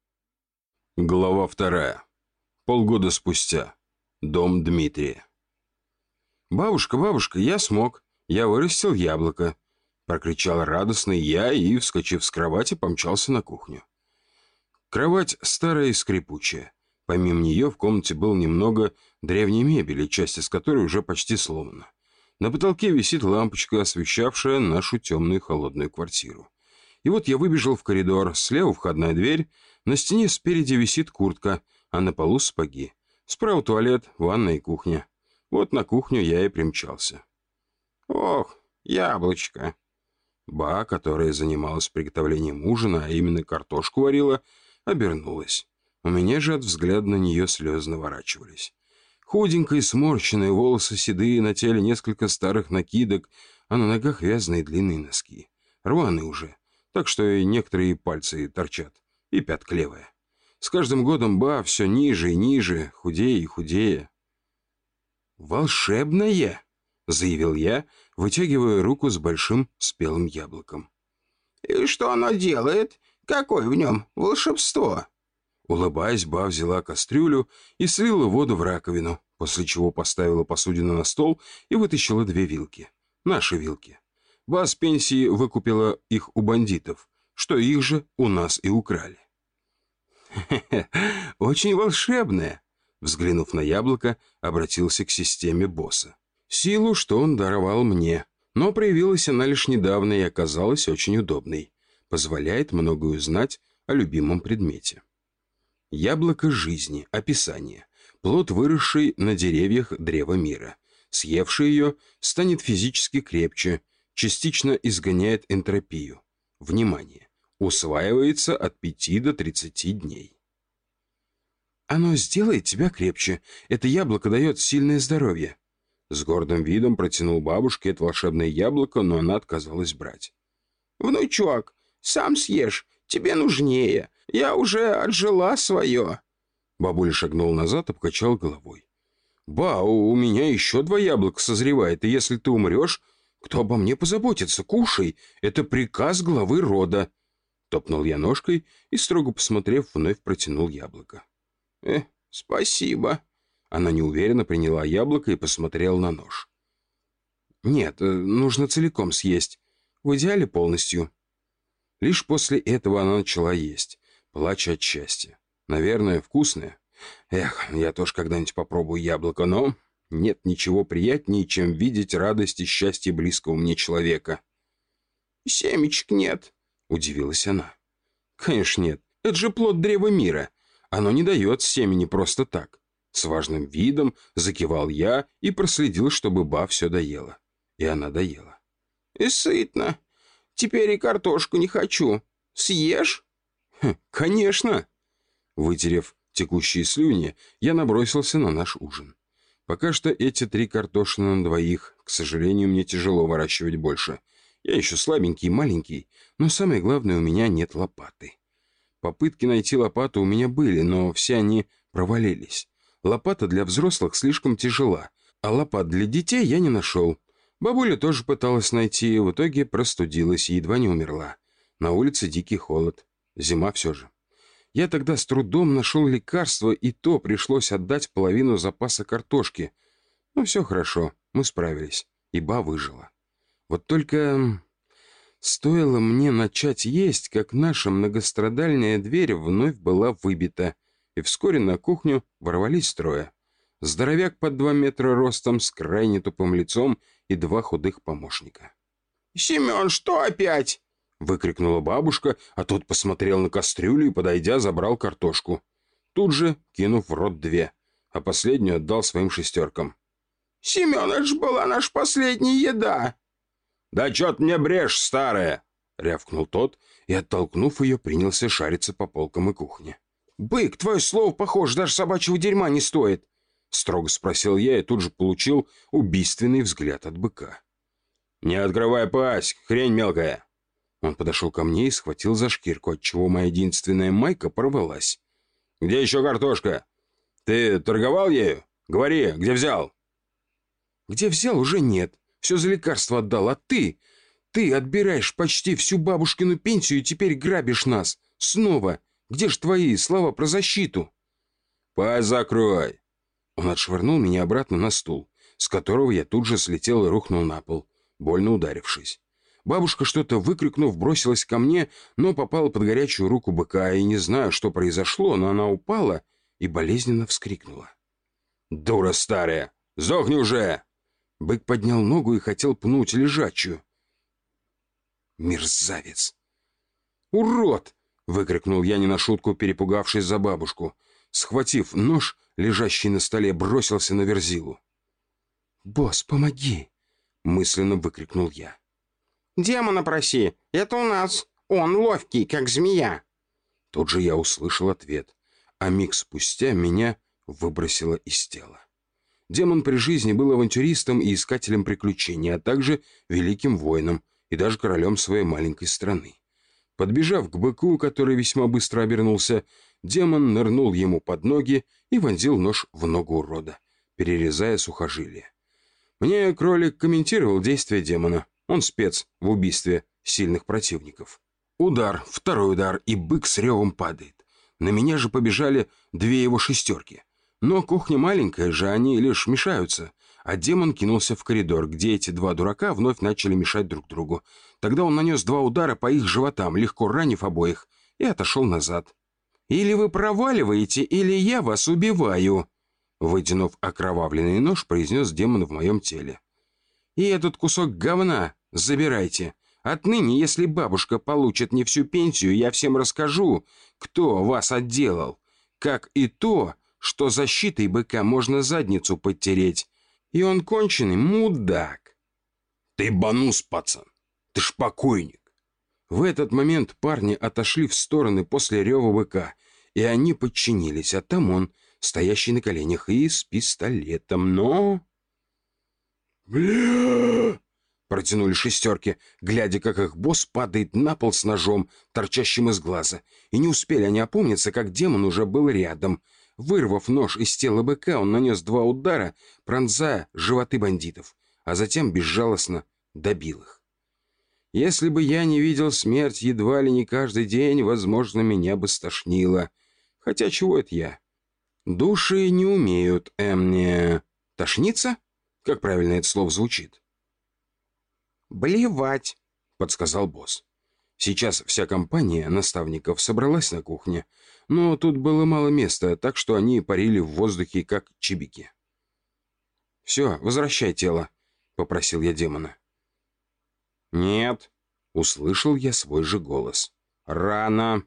Speaker 2: Глава вторая. Полгода спустя. Дом Дмитрия. «Бабушка, бабушка, я смог. Я вырастил яблоко», — прокричал радостный я и, вскочив с кровати, помчался на кухню. Кровать старая и скрипучая. Помимо нее в комнате было немного древней мебели, часть из которой уже почти сломана. На потолке висит лампочка, освещавшая нашу темную холодную квартиру. И вот я выбежал в коридор, слева входная дверь, на стене спереди висит куртка, а на полу сапоги. Справа туалет, ванная и кухня. Вот на кухню я и примчался.
Speaker 3: «Ох, яблочко!»
Speaker 2: Ба, которая занималась приготовлением ужина, а именно картошку варила, обернулась. У меня же от взгляда на нее слезы наворачивались. Худенькая и сморщенная, волосы седые, на теле несколько старых накидок, а на ногах вязаные длинные носки. Рваные уже, так что и некоторые пальцы торчат, и пятка левая. С каждым годом Ба все ниже и ниже, худее и худее. «Волшебная!» — заявил я, вытягивая руку с большим спелым яблоком.
Speaker 3: «И что оно делает? Какое в нем волшебство?»
Speaker 2: Улыбаясь, Ба взяла кастрюлю и слила воду в раковину, после чего поставила посудину на стол и вытащила две вилки. Наши вилки. Ба с пенсии выкупила их у бандитов, что их же у нас и украли. «Хе-хе, очень волшебная!» Взглянув на яблоко, обратился к системе босса. Силу, что он даровал мне, Но проявилась она лишь недавно и оказалась очень удобной. Позволяет многое узнать о любимом предмете. Яблоко жизни. Описание. Плод, выросший на деревьях древа мира. Съевший ее станет физически крепче, частично изгоняет энтропию. Внимание! Усваивается от пяти до тридцати дней. Оно сделает тебя крепче. Это яблоко дает сильное здоровье. С гордым видом протянул бабушке это волшебное яблоко, но она отказалась брать.
Speaker 3: «Внучок, сам съешь, тебе нужнее. Я уже отжила свое».
Speaker 2: Бабуля шагнула назад и покачала головой. «Ба, у меня еще два яблока созревает, и если ты умрешь, кто обо мне позаботится? Кушай, это приказ главы рода». Топнул я ножкой и, строго посмотрев, вновь протянул яблоко.
Speaker 3: «Э, спасибо».
Speaker 2: Она неуверенно приняла яблоко и посмотрела на нож. «Нет, нужно целиком съесть. В идеале полностью». Лишь после этого она начала есть, плача от счастья. Наверное, вкусное. Эх, я тоже когда-нибудь попробую яблоко, но нет ничего приятнее, чем видеть радость и счастье близкого мне человека.
Speaker 3: «Семечек нет»,
Speaker 2: — удивилась она. «Конечно нет. Это же плод древа мира. Оно не дает семени просто так». С важным видом закивал я и проследил, чтобы Ба все доела. И она доела.
Speaker 3: «И сытно. Теперь и картошку не хочу. Съешь?»
Speaker 2: Хм, «Конечно!» Вытерев текущие слюни, я набросился на наш ужин. Пока что эти три картошины на двоих, к сожалению, мне тяжело выращивать больше. Я еще слабенький и маленький, но самое главное, у меня нет лопаты. Попытки найти лопату у меня были, но все они провалились. Лопата для взрослых слишком тяжела, а лопат для детей я не нашел. Бабуля тоже пыталась найти, и в итоге простудилась и едва не умерла. На улице дикий холод. Зима все же. Я тогда с трудом нашел лекарство, и то пришлось отдать половину запаса картошки. Но все хорошо, мы справились, и Ба выжила. Вот только стоило мне начать есть, как наша многострадальная дверь вновь была выбита, и вскоре на кухню ворвались трое. Здоровяк под два метра ростом, с крайне тупым лицом и два худых помощника.
Speaker 3: «Семен, что опять?»
Speaker 2: — выкрикнула бабушка, а тот посмотрел на кастрюлю и, подойдя, забрал картошку. Тут же кинув в рот две, а последнюю отдал своим шестеркам.
Speaker 3: «Семен, это ж была наша последняя еда!»
Speaker 2: «Да чё ты мне брешь, старая?» — рявкнул тот и, оттолкнув ее, принялся шариться по полкам и кухне. «Бык, твое слово похоже, даже собачьего дерьма не стоит!» — строго спросил я и тут же получил убийственный взгляд от быка. «Не открывай пасть, хрень мелкая!» Он подошел ко мне и схватил за шкирку, отчего моя единственная майка порвалась. «Где еще картошка? Ты торговал ею? Говори, где взял?» «Где взял, уже нет. Все за лекарство отдал, а ты... Ты отбираешь почти всю бабушкину пенсию и теперь грабишь нас. Снова. Где ж твои слова про защиту?» «Пасть закрой!» Он отшвырнул меня обратно на стул, с которого я тут же слетел и рухнул на пол, больно ударившись. Бабушка, что-то выкрикнув, бросилась ко мне, но попала под горячую руку быка, и не знаю, что произошло, но она упала и болезненно вскрикнула. «Дура старая! Сдохни уже!» Бык поднял ногу и хотел пнуть лежачую. «Мерзавец!» «Урод!» — выкрикнул я не на шутку, перепугавшись за бабушку. Схватив нож, лежащий на столе, бросился на Верзилу. «Босс, помоги!» — мысленно выкрикнул я.
Speaker 3: «Демона проси, это у нас. Он ловкий, как змея».
Speaker 2: Тут же я услышал ответ, а миг спустя меня выбросило из тела. Демон при жизни был авантюристом и искателем приключений, а также великим воином и даже королем своей маленькой страны. Подбежав к быку, который весьма быстро обернулся, демон нырнул ему под ноги и вонзил нож в ногу урода, перерезая сухожилие. Мне кролик комментировал действия демона. Он спец в убийстве сильных противников. Удар, второй удар, и бык с ревом падает. На меня же побежали две его шестерки. Но кухня маленькая же, они лишь мешаются. А демон кинулся в коридор, где эти два дурака вновь начали мешать друг другу. Тогда он нанес два удара по их животам, легко ранив обоих, и отошел назад. «Или вы проваливаете, или я вас убиваю!» Вытянув окровавленный нож, произнес демон в моем теле. И этот кусок говна забирайте. Отныне, если бабушка получит не всю пенсию, я всем расскажу, кто вас отделал. Как и то, что защитой быка можно задницу подтереть. И он конченый мудак.
Speaker 1: Ты банус, пацан. Ты ж покойник.
Speaker 2: В этот момент парни отошли в стороны после рева быка, и они подчинились, а там он, стоящий на коленях и с пистолетом, но...
Speaker 1: «Бля!»
Speaker 2: — протянули шестерки, глядя, как их босс падает на пол с ножом, торчащим из глаза. И не успели они опомниться, как демон уже был рядом. Вырвав нож из тела быка, он нанес два удара, пронзая животы бандитов, а затем безжалостно добил их. Если бы я не видел смерть едва ли не каждый день, возможно, меня бы стошнило. Хотя чего это я? Души не умеют, эм, не... Тошниться? Как правильно это слово звучит?
Speaker 3: «Блевать»,
Speaker 2: — подсказал босс. Сейчас вся компания наставников собралась на кухне, но тут было мало места, так что они парили в воздухе, как чибики. «Все, возвращай тело», — попросил я демона.
Speaker 1: «Нет»,
Speaker 2: — услышал я свой же голос. «Рано».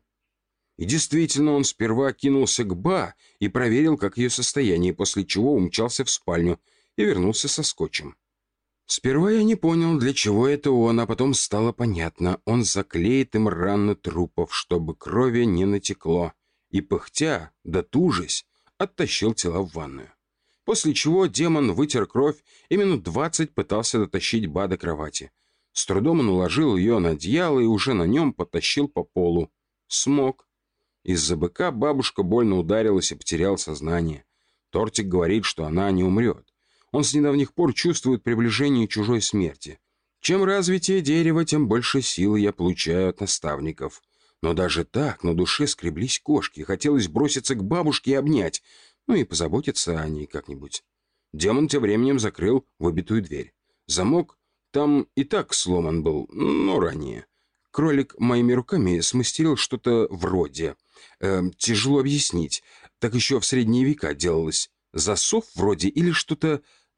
Speaker 2: И действительно, он сперва кинулся к Ба и проверил, как ее состояние, после чего умчался в спальню и вернулся со скотчем. Сперва я не понял, для чего это он, а потом стало понятно. Он заклеит им раны трупов, чтобы крови не натекло, и, пыхтя, да тужась, оттащил тела в ванную. После чего демон вытер кровь и минут двадцать пытался дотащить Ба до кровати. С трудом он уложил ее на одеяло и уже на нем потащил по полу. Смог. Из-за быка бабушка больно ударилась и потеряла сознание. Тортик говорит, что она не умрет. Он с недавних пор чувствует приближение чужой смерти. Чем развитее дерева, тем больше силы я получаю от наставников. Но даже так на душе скреблись кошки. Хотелось броситься к бабушке и обнять, ну и позаботиться о ней как-нибудь. Демон тем временем закрыл выбитую дверь. Замок там и так сломан был, но ранее. Кролик моими руками смастерил что-то вроде. Э, тяжело объяснить. Так еще в средние века делалось. Засов вроде или что-то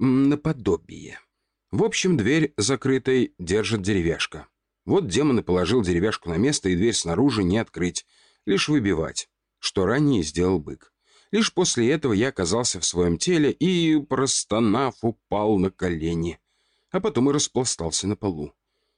Speaker 2: наподобие. В общем, дверь закрытой держит деревяшка. Вот демон и положил деревяшку на место, и дверь снаружи не открыть, лишь выбивать, что ранее сделал бык. Лишь после этого я оказался в своем теле и, простонав, упал на колени, а потом и распластался на полу.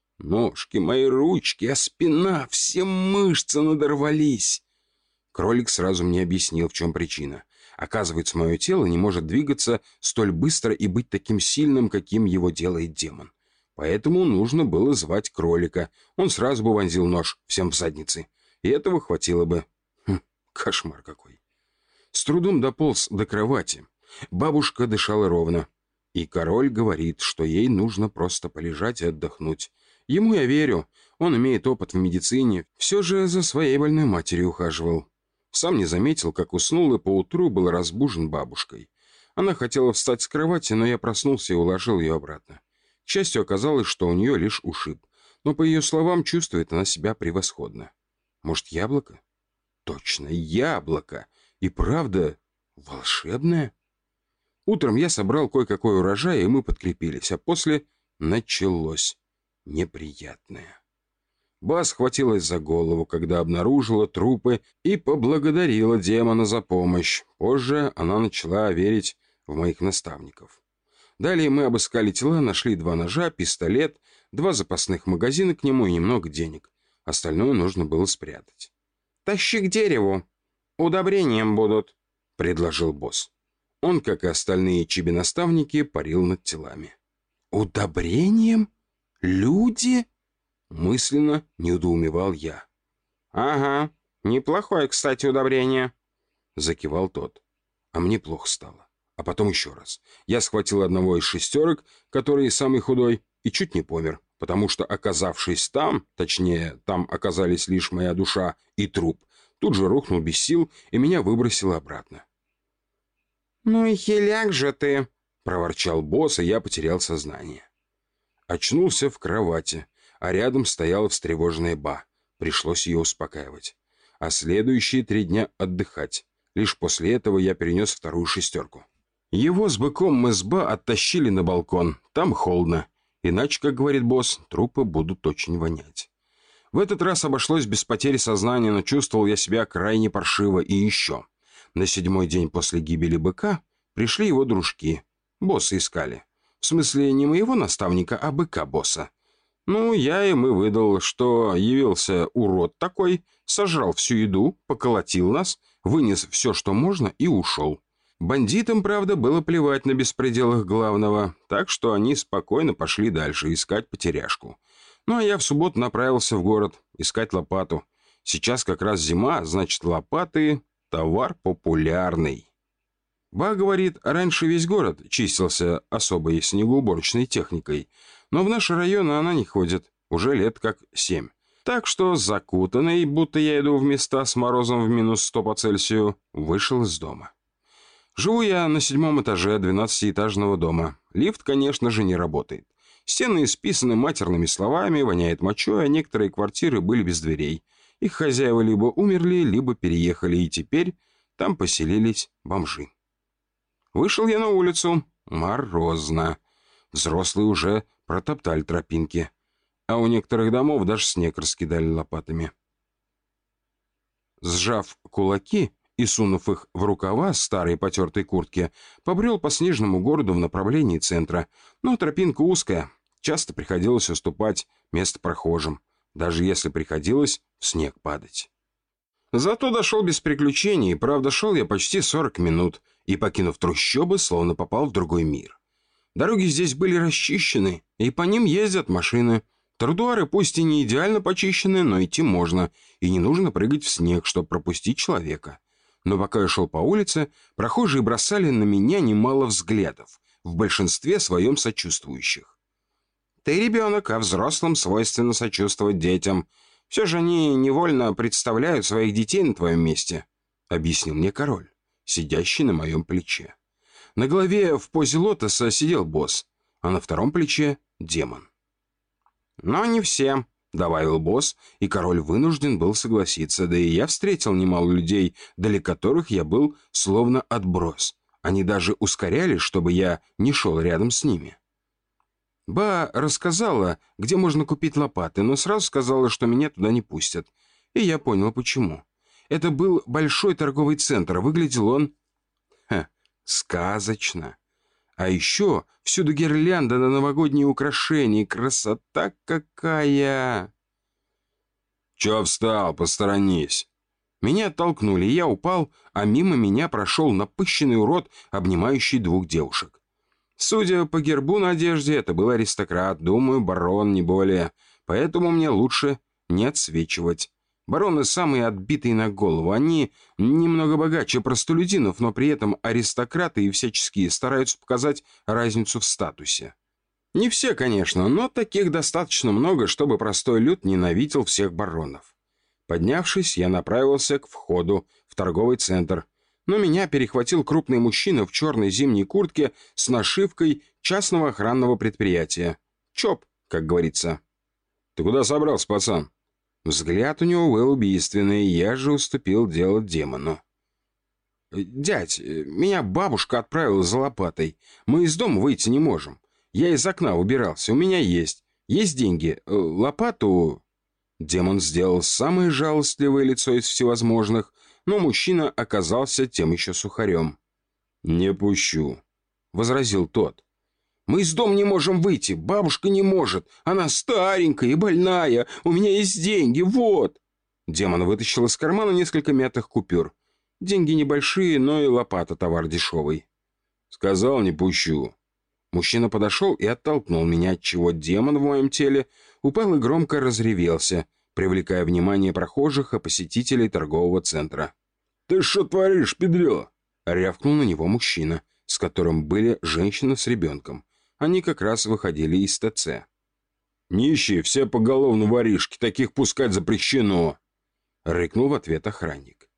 Speaker 2: Ножки, мои ручки, а спина, все мышцы надорвались. Кролик сразу мне объяснил, в чем причина. Оказывается, мое тело не может двигаться столь быстро и быть таким сильным, каким его делает демон. Поэтому нужно было звать кролика. Он сразу бы вонзил нож всем в задницы. И этого хватило бы. Хм, кошмар какой. С трудом дополз до кровати. Бабушка дышала ровно. И король говорит, что ей нужно просто полежать и отдохнуть. Ему я верю. Он имеет опыт в медицине. Все же за своей больной матерью ухаживал. Сам не заметил, как уснул, и поутру был разбужен бабушкой. Она хотела встать с кровати, но я проснулся и уложил ее обратно. К счастью, оказалось, что у нее лишь ушиб. Но, по ее словам, чувствует она себя превосходно. Может, яблоко? Точно, яблоко. И правда, волшебное. Утром я собрал кое-какой урожай, и мы подкрепились, а после началось неприятное. Ба схватилась за голову, когда обнаружила трупы, и поблагодарила демона за помощь. Позже она начала верить в моих наставников. Далее мы обыскали тела, нашли два ножа, пистолет, два запасных магазина к нему и немного денег. Остальное нужно было спрятать. «Тащи к дереву. Удобрением будут», — предложил босс. Он, как и остальные чиби-наставники, парил над телами. «Удобрением? Люди?» Мысленно недоумевал я. «Ага, неплохое, кстати, удобрение», — закивал тот. А мне плохо стало. А потом еще раз. Я схватил одного из шестерок, который самый худой, и чуть не помер, потому что, оказавшись там, точнее, там оказались лишь моя душа и труп, тут же рухнул без сил, и меня выбросило обратно.
Speaker 3: «Ну и хиляк же ты»,
Speaker 2: — проворчал босс, и я потерял сознание. Очнулся в кровати, а рядом стояла встревоженная Ба. Пришлось ее успокаивать. А следующие три дня отдыхать. Лишь после этого я перенес вторую шестерку. Его с быком мы с Ба оттащили на балкон. Там холодно. Иначе, как говорит босс, трупы будут очень вонять. В этот раз обошлось без потери сознания, но чувствовал я себя крайне паршиво. И еще. На седьмой день после гибели быка пришли его дружки. Босса искали. В смысле, не моего наставника, а быка-босса. Ну, я им и выдал, что явился урод такой, сожрал всю еду, поколотил нас, вынес все, что можно, и ушел. Бандитам, правда, было плевать на беспределах главного, так что они спокойно пошли дальше искать потеряшку. Ну, а я в субботу направился в город искать лопату. Сейчас как раз зима, значит, лопаты — товар популярный. Ба говорит, раньше весь город чистился особой снегоуборочной техникой, но в наши районы она не ходит, уже лет как семь. Так что, закутанный, будто я иду в места с морозом в минус сто по Цельсию, вышел из дома. Живу я на седьмом этаже двенадцатиэтажного дома. Лифт, конечно же, не работает. Стены исписаны матерными словами, воняет мочой, а некоторые квартиры были без дверей. Их хозяева либо умерли, либо переехали, и теперь там поселились бомжи. Вышел я на улицу. Морозно. Взрослые уже протоптали тропинки. А у некоторых домов даже снег раскидали лопатами. Сжав кулаки и сунув их в рукава старой потертой куртки, побрел по снежному городу в направлении центра. Но тропинка узкая. Часто приходилось уступать место прохожим, даже если приходилось в снег падать. Зато дошел без приключений, правда, шел я почти сорок минут, и, покинув трущобы, словно попал в другой мир. Дороги здесь были расчищены, и по ним ездят машины. Тротуары пусть и не идеально почищены, но идти можно, и не нужно прыгать в снег, чтобы пропустить человека. Но пока я шел по улице, прохожие бросали на меня немало взглядов, в большинстве своем сочувствующих. Ты ребенок, а взрослым свойственно сочувствовать детям. Все же они невольно представляют своих детей на твоем месте, — объяснил мне король, сидящий на моем плече. На голове в позе лотоса сидел босс, а на втором плече — демон. «Но не все», — добавил босс, и король вынужден был согласиться, да и я встретил немало людей, для которых я был словно отброс. Они даже ускоряли, чтобы я не шел рядом с ними. Ба рассказала, где можно купить лопаты, но сразу сказала, что меня туда не пустят. И я понял, почему. Это был большой торговый центр, выглядел он... Ха, сказочно. А еще всюду гирлянда на новогодние украшения. Красота какая! «Че встал? Посторонись!» Меня оттолкнули, я упал, а мимо меня прошел напыщенный урод, обнимающий двух девушек. Судя по гербу на одежде, это был аристократ, думаю, барон, не более. Поэтому мне лучше не отсвечивать. Бароны самые отбитые на голову. Они немного богаче простолюдинов, но при этом аристократы и всяческие стараются показать разницу в статусе. Не все, конечно, но таких достаточно много, чтобы простой люд ненавидел всех баронов. Поднявшись, я направился к входу в торговый центр. Но меня перехватил крупный мужчина в черной зимней куртке с нашивкой частного охранного предприятия. ЧОП, как говорится. «Ты куда собрался, пацан?» Взгляд у него был убийственный, я же уступил дело демону. «Дядь, меня бабушка отправила за лопатой. Мы из дома выйти не можем. Я из окна убирался, у меня есть. Есть деньги. Лопату...» Демон сделал самое жалостливое лицо из всевозможных, но мужчина оказался тем еще сухарем. «Не пущу», — возразил тот. «Мы из дома не можем выйти, бабушка не может. Она старенькая и больная, у меня есть деньги, вот». Демон вытащил из кармана несколько мятых купюр. Деньги небольшие, но и лопата товар дешевый. «Сказал, не пущу». Мужчина подошел и оттолкнул меня, отчего демон в моем теле упал и громко разревелся, привлекая внимание прохожих и посетителей торгового центра. «Ты что творишь, педрила?» — рявкнул на него мужчина, с которым были женщина с ребенком. Они как раз выходили из ТЦ. «Нищие, все поголовно воришки, таких пускать запрещено!» — рыкнул в ответ охранник.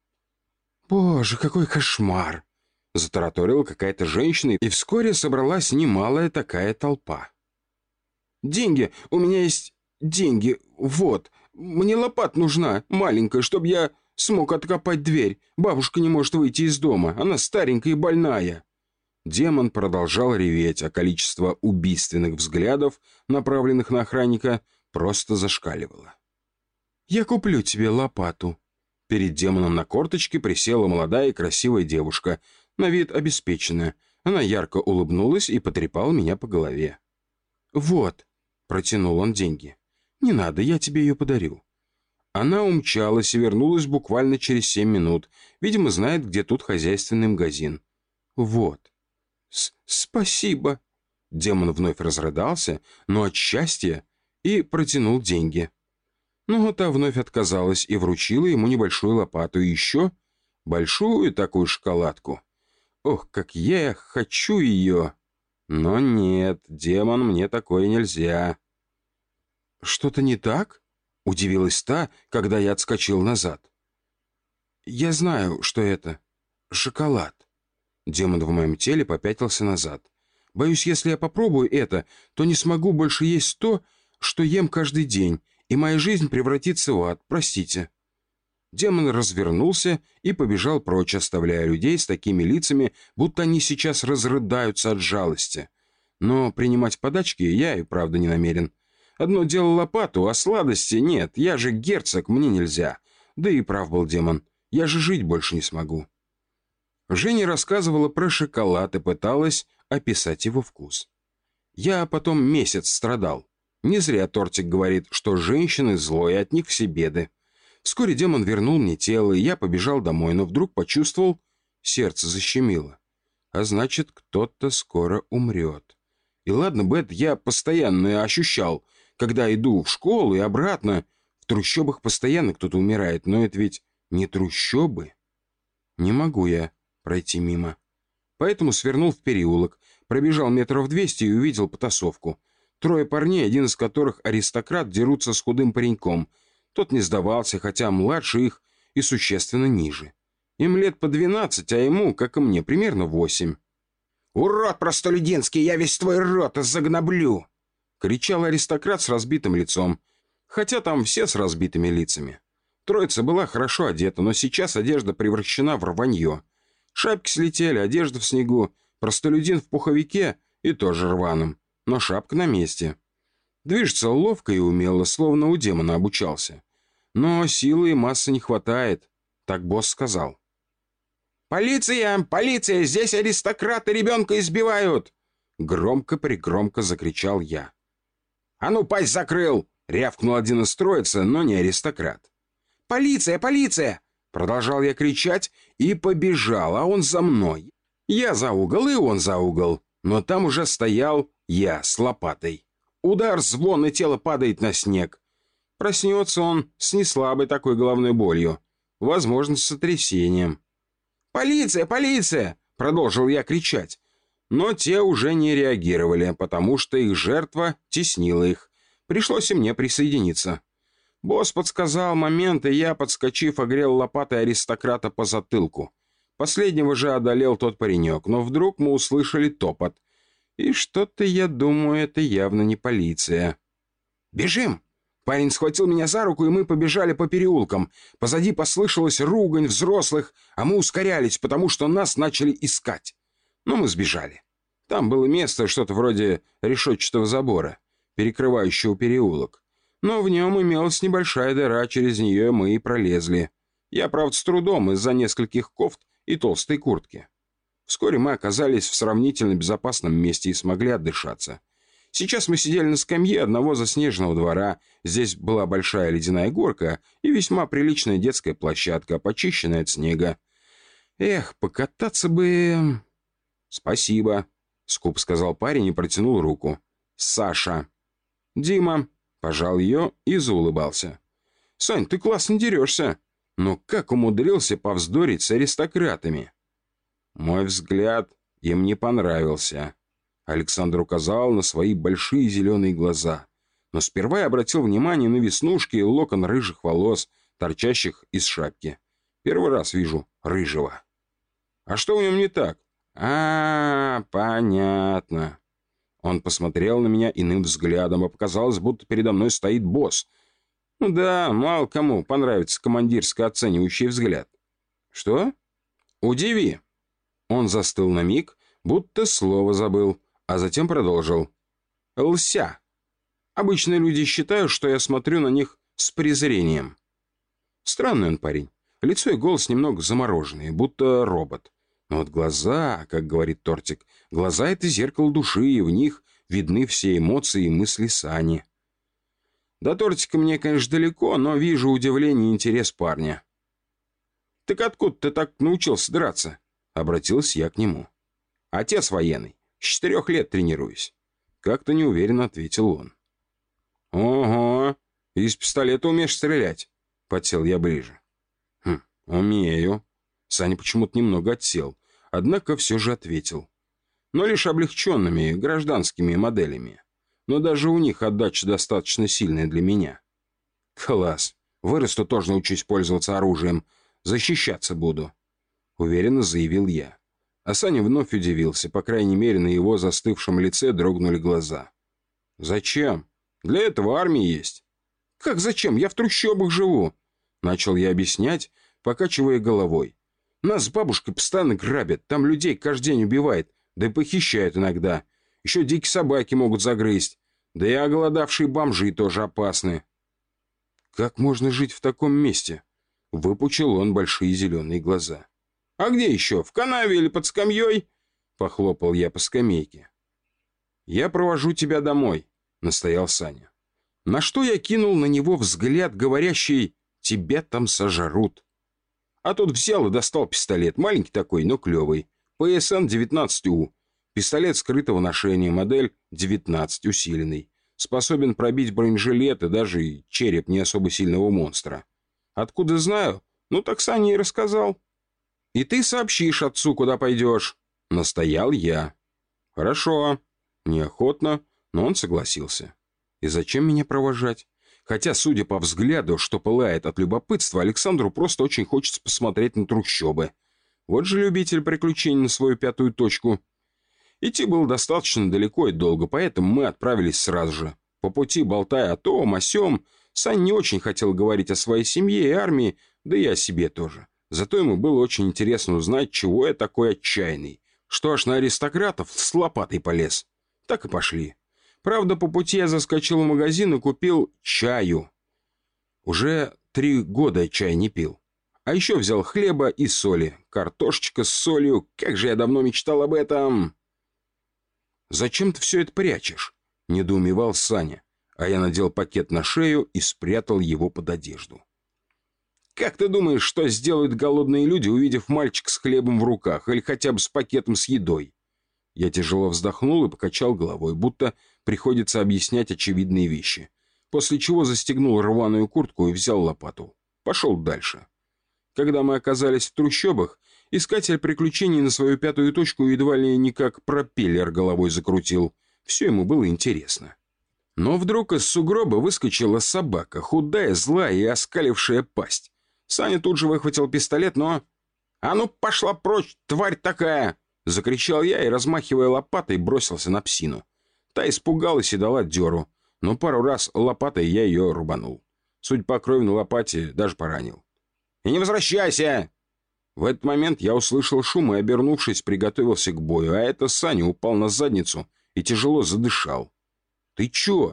Speaker 2: «Боже, какой кошмар!» — затараторила какая-то женщина, и вскоре собралась немалая такая толпа. «Деньги, у меня есть деньги, вот. Мне лопата нужна, маленькая, чтобы я смог откопать дверь. Бабушка не может выйти из дома, она старенькая и больная». Демон продолжал реветь, а количество убийственных взглядов, направленных на охранника, просто зашкаливало. «Я куплю тебе лопату». Перед демоном на корточке присела молодая и красивая девушка, на вид обеспеченная. Она ярко улыбнулась и потрепала меня по голове. «Вот», — протянул он деньги. «Не надо, я тебе ее подарю». Она умчалась и вернулась буквально через семь минут. Видимо, знает, где тут хозяйственный магазин. «Вот». С «Спасибо». Демон вновь разрыдался, но от счастья, и протянул деньги. Но та вновь отказалась и вручила ему небольшую лопату и еще большую такую шоколадку. Ох, как я хочу ее! Но нет, демон, мне такое нельзя. «Что-то не так?» — удивилась та, когда я отскочил назад. «Я знаю, что это. Шоколад». Демон в моем теле попятился назад. «Боюсь, если я попробую это, то не смогу больше есть то, что ем каждый день, и моя жизнь превратится в ад. Простите». Демон развернулся и побежал прочь, оставляя людей с такими лицами, будто они сейчас разрыдаются от жалости. Но принимать подачки я и правда не намерен. Одно дело лопату, а сладости нет. Я же герцог, мне нельзя. Да и прав был демон. Я же жить больше не смогу. Женя рассказывала про шоколад и пыталась описать его вкус. Я потом месяц страдал. Не зря тортик говорит, что женщины зло, и от них все беды. Вскоре демон вернул мне тело, и я побежал домой, но вдруг почувствовал, сердце защемило. А значит, кто-то скоро умрет. И ладно бы это я постоянно ощущал, когда иду в школу и обратно. В трущобах постоянно кто-то умирает, но это ведь не трущобы. Не могу я пройти мимо. Поэтому свернул в переулок, пробежал метров двести и увидел потасовку. Трое парней, один из которых аристократ, дерутся с худым пареньком. Тот не сдавался, хотя младше их и существенно ниже. Им лет по двенадцать, а ему, как и мне, примерно восемь.
Speaker 3: «Урод простолюдинский, я весь твой рот загноблю!»
Speaker 2: — кричал аристократ с разбитым лицом. Хотя там все с разбитыми лицами. Троица была хорошо одета, но сейчас одежда превращена в рванье. Шапки слетели, одежда в снегу, простолюдин в пуховике и тоже рваным, но шапка на месте. Движется ловко и умело, словно у демона обучался. Но силы и массы не хватает, так босс сказал.
Speaker 3: «Полиция! Полиция! Здесь аристократы ребенка избивают!»
Speaker 2: Громко-пригромко закричал я.
Speaker 3: «А ну, пасть закрыл!» — рявкнул один из троицы, но не аристократ. «Полиция! Полиция!» — продолжал я кричать и побежал, а он за мной. Я за угол, и он за угол, но там уже стоял я с лопатой. Удар, звон, и тело падает на снег. Проснется он с неслабой такой головной болью, возможно, с сотрясением. «Полиция! Полиция!» — продолжил я кричать. Но те уже не реагировали, потому что их жертва теснила их. Пришлось и мне присоединиться. Босс подсказал момент, и я, подскочив, огрел лопатой аристократа по затылку. Последнего же одолел тот паренек, но вдруг мы услышали топот. И что-то, я думаю, это явно не полиция. «Бежим!» Парень схватил меня за руку, и мы побежали по переулкам. Позади послышалась ругань взрослых, а мы ускорялись, потому что нас начали искать. Но мы сбежали. Там было место, что-то вроде решетчатого забора, перекрывающего переулок. Но в нем имелась небольшая дыра, через нее мы и пролезли. Я, правда, с трудом из-за нескольких кофт и толстой куртки. Вскоре мы оказались в сравнительно безопасном месте и смогли отдышаться. Сейчас мы сидели на скамье одного заснеженного двора. Здесь была большая ледяная горка и весьма приличная детская площадка, почищенная от снега. Эх, покататься бы... «Спасибо», — скуп сказал парень и протянул руку. «Саша». «Дима», — пожал ее и заулыбался. «Сань, ты классно дерешься. Но как умудрился повздорить с аристократами?» Мой взгляд им не понравился. Александр указал на свои большие зеленые глаза. Но сперва я обратил внимание на веснушки и локон рыжих волос, торчащих из шапки. Первый раз вижу рыжего. «А что в нем не так?» «А, понятно». Он посмотрел на меня иным взглядом, а показалось, будто передо мной стоит босс. Ну да, мало кому понравится командирско-оценивающий взгляд. «Что?» «Удиви». Он застыл на миг, будто слово забыл, а затем продолжил. «Лся. Обычно люди считают, что я смотрю на них с презрением». Странный он парень. Лицо и голос немного замороженные, будто робот. Но вот глаза, как говорит Тортик, глаза — это зеркало души, и в них видны все эмоции и мысли Сани. До Тортика мне, конечно, далеко, но вижу удивление и интерес парня. «Так откуда ты так научился драться?» — обратился я к нему. «Отец военный. С четырех лет тренируюсь». Как-то неуверенно ответил он. «Ого, из пистолета умеешь стрелять?» — подсел я ближе. «Хм, умею». Саня почему-то немного отсел, однако все же ответил. Но лишь облегченными гражданскими моделями. Но даже у них отдача достаточно сильная для меня. «Класс. Вырасту, тоже научусь пользоваться оружием. Защищаться буду», — уверенно заявил я. А Саня вновь удивился, по крайней мере, на его застывшем лице дрогнули глаза. «Зачем? Для этого армия есть». «Как зачем? Я в трущобах живу», — начал я объяснять, покачивая головой. «Нас с бабушкой постоянно грабят, там людей каждый день убивают, да и похищают иногда. Еще дикие собаки могут загрызть, да и оголодавшие бомжи тоже опасны». «Как можно жить в таком месте?» — выпучил он большие зеленые глаза. «А где еще? В канаве или под скамьей?» — похлопал я по скамейке. «Я провожу тебя домой», — настоял Саня. На что я кинул на него взгляд, говорящий «тебя там сожрут». А тот взял и достал пистолет, маленький такой, но клевый. пэ эс эн девятнадцать у. Пистолет скрытого ношения, модель девятнадцать, усиленный. Способен пробить бронежилет и даже и череп не особо сильного монстра. Откуда знаю? Ну так Саня и рассказал. «И ты сообщишь отцу, куда пойдешь», — настоял я. «Хорошо». Неохотно, но он согласился. И зачем меня провожать? Хотя, судя по взгляду, что пылает от любопытства, Александру просто очень хочется посмотреть на трущобы. Вот же любитель приключений на свою пятую точку. Идти было достаточно далеко и долго, поэтому мы отправились сразу же. По пути, болтая о том, о сём, Сань не очень хотел говорить о своей семье и армии, да и о себе тоже. Зато ему было очень интересно узнать, чего я такой отчаянный, что аж на аристократов с лопатой полез. Так и пошли. Правда, по пути я заскочил в магазин и купил чаю. Уже три года чай не пил. А еще взял хлеба и соли. Картошечка с солью. Как же я давно мечтал об этом. «Зачем ты все это прячешь?» — недоумевал Саня. А я надел пакет на шею и спрятал его под одежду. «Как ты думаешь, что сделают голодные люди, увидев мальчика с хлебом в руках или хотя бы с пакетом с едой?» Я тяжело вздохнул и покачал головой, будто приходится объяснять очевидные вещи. После чего застегнул рваную куртку и взял лопату. Пошел дальше. Когда мы оказались в трущобах, искатель приключений на свою пятую точку едва ли не как пропеллер головой закрутил. Все ему было интересно. Но вдруг из сугроба выскочила собака, худая, злая и оскалившая пасть. Саня тут же выхватил пистолет, но... «А ну, пошла прочь, тварь такая!» — закричал я и, размахивая лопатой, бросился на псину. Та испугалась и дала дёру, но пару раз лопатой я ее рубанул. Судя по крови на лопате, даже поранил. «И не возвращайся!» В этот момент я услышал шум и, обернувшись, приготовился к бою, а это Саня упал на задницу и тяжело задышал. «Ты чё?»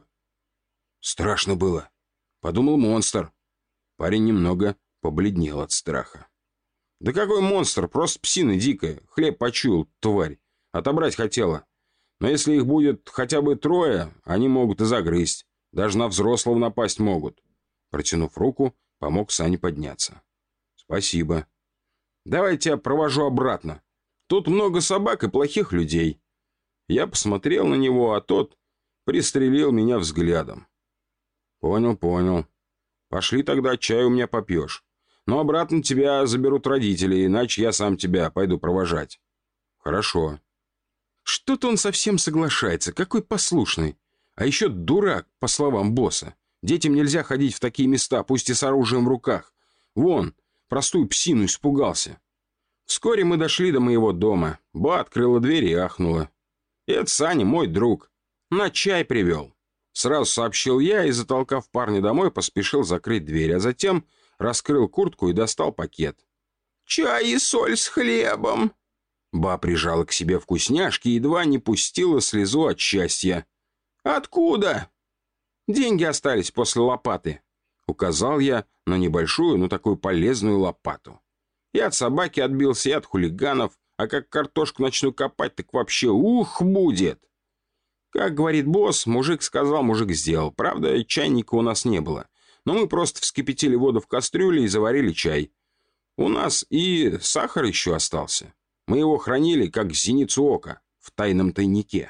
Speaker 3: «Страшно было», — подумал монстр. Парень немного побледнел от страха. «Да какой монстр? Просто псина дикая. Хлеб почуял, тварь. Отобрать хотела. Но если их будет хотя бы трое, они могут и загрызть. Даже на взрослого напасть могут». Протянув руку, помог Сане подняться. «Спасибо. Давай я тебя провожу обратно. Тут много собак и плохих людей». Я посмотрел на него, а тот пристрелил меня взглядом. «Понял, понял. Пошли тогда, чай у меня попьешь. Но обратно тебя заберут родители, иначе я сам тебя пойду провожать». «Хорошо». Что-то он совсем соглашается, какой послушный. А еще дурак, по словам босса. Детям нельзя ходить в такие места, пусть и с оружием в руках. Вон, простую псину испугался. Вскоре мы дошли до моего дома. Ба открыла дверь и ахнула. «Это Саня, мой друг. На чай привел». Сразу сообщил я и, затолкав парня домой, поспешил закрыть дверь, а затем раскрыл куртку и достал пакет. «Чай и соль с хлебом», Ба прижала к себе вкусняшки и едва не пустила слезу от счастья. «Откуда?» «Деньги остались после лопаты», — указал я на небольшую, но такую полезную лопату. «И от собаки отбился, и от хулиганов, а как картошку начну копать, так вообще ух будет!» Как говорит босс, мужик сказал, мужик сделал. Правда, чайника у нас не было, но мы просто вскипятили воду в кастрюле и заварили чай. У нас и сахар еще остался. Мы его хранили, как зеницу ока, в тайном тайнике.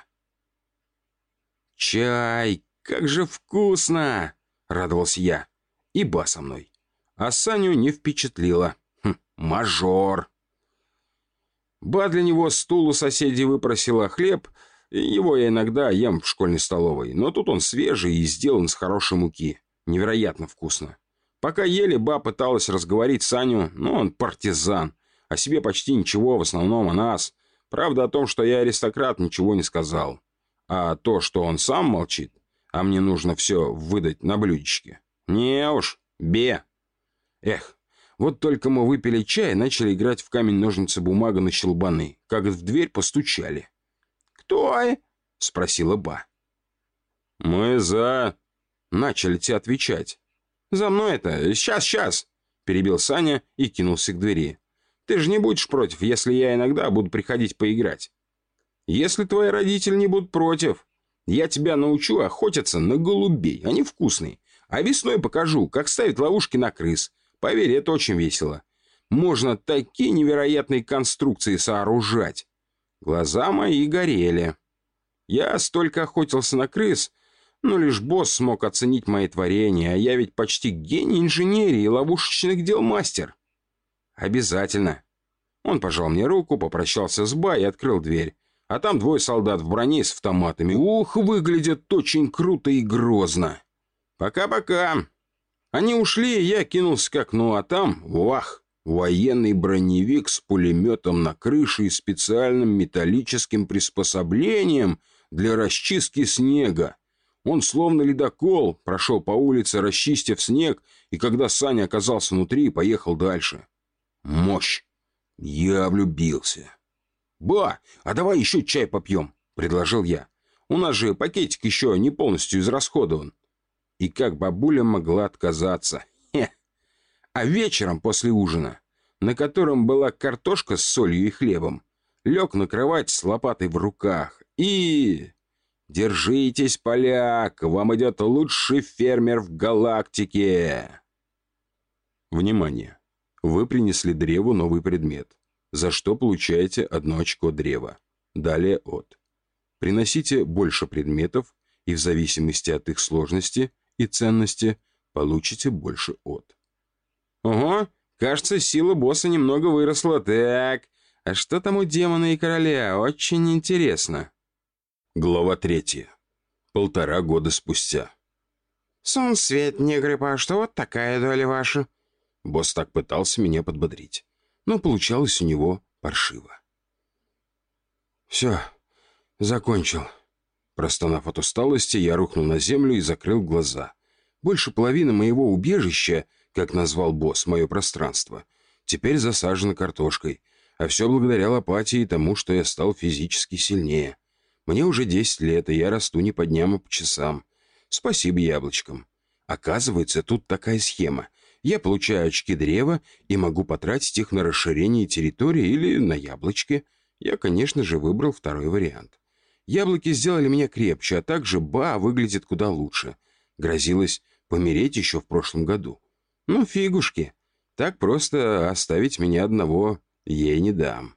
Speaker 3: «Чай! Как же вкусно!» — радовался я. И Ба со мной. А Саню не впечатлило. Хм, мажор. Ба для него стул у соседей выпросила, хлеб. Его я иногда ем в школьной столовой. Но тут он свежий и сделан с хорошей муки. Невероятно вкусно. Пока ели, Ба пыталась разговорить Саню, но он партизан. О себе почти ничего, в основном о нас. Правда, о том, что я аристократ, ничего не сказал. А то, что он сам молчит, а мне нужно все выдать на блюдечке. Не уж, бе. Эх, вот только мы выпили чай и начали играть в камень-ножницы-бумага на щелбаны, как в дверь постучали. «Кто?» — спросила Ба. «Мы за...» — начали те отвечать. «За мной это... Сейчас, сейчас!» — перебил Саня и кинулся к двери. «Ты же не будешь против, если я иногда буду приходить поиграть? Если твои родители не будут против, я тебя научу охотиться на голубей, они вкусные. А весной покажу, как ставить ловушки на крыс. Поверь, это очень весело. Можно такие невероятные конструкции сооружать». Глаза мои горели. Я столько охотился на крыс, но лишь босс смог оценить мои творения, а я ведь почти гений инженерии и ловушечных дел мастер. Обязательно. Он пожал мне руку, попрощался с Ба и открыл дверь. А там двое солдат в броне с автоматами. Ух, выглядят очень круто и грозно. Пока-пока. Они ушли, и я кинулся к окну, а там, вах, военный броневик с пулеметом на крыше и специальным металлическим приспособлением для расчистки снега. Он, словно ледокол, прошел по улице, расчистив снег, и когда Саня оказался внутри, поехал дальше. Мощь! Я влюбился. «Ба, а давай еще чай попьем», — предложил я. «У нас же пакетик еще не полностью израсходован». И как бабуля могла отказаться? Хе. А вечером после ужина, на котором была картошка с солью и хлебом, лег на кровать с лопатой в руках и... Держитесь, поляк, вам идет лучший фермер в галактике. Внимание! Вы принесли древу новый предмет, за что получаете одно очко древа. Далее от. Приносите больше предметов, и в зависимости от их сложности и ценности получите больше от. Ого, кажется, сила босса немного выросла. Так, а что там у демона и короля? Очень интересно. Глава третья. Полтора года спустя. «Солнцвет, негры, а что вот такая доля ваша?» Босс так пытался меня подбодрить, но получалось у него паршиво. «Все, закончил». Простонав от усталости, я рухнул на землю и закрыл глаза. Больше половины моего убежища, как назвал босс мое пространство, теперь засажено картошкой, а все благодаря лопате и тому, что я стал физически сильнее. Мне уже десять лет, и я расту не по дням, а по часам. Спасибо яблочкам. Оказывается, тут такая схема. Я получаю очки древа и могу потратить их на расширение территории или на яблочки. Я, конечно же, выбрал второй вариант. Яблоки сделали меня крепче, а также Ба выглядит куда лучше. Грозилось помереть еще в прошлом году. Ну, фигушки. Так просто оставить меня одного ей не дам.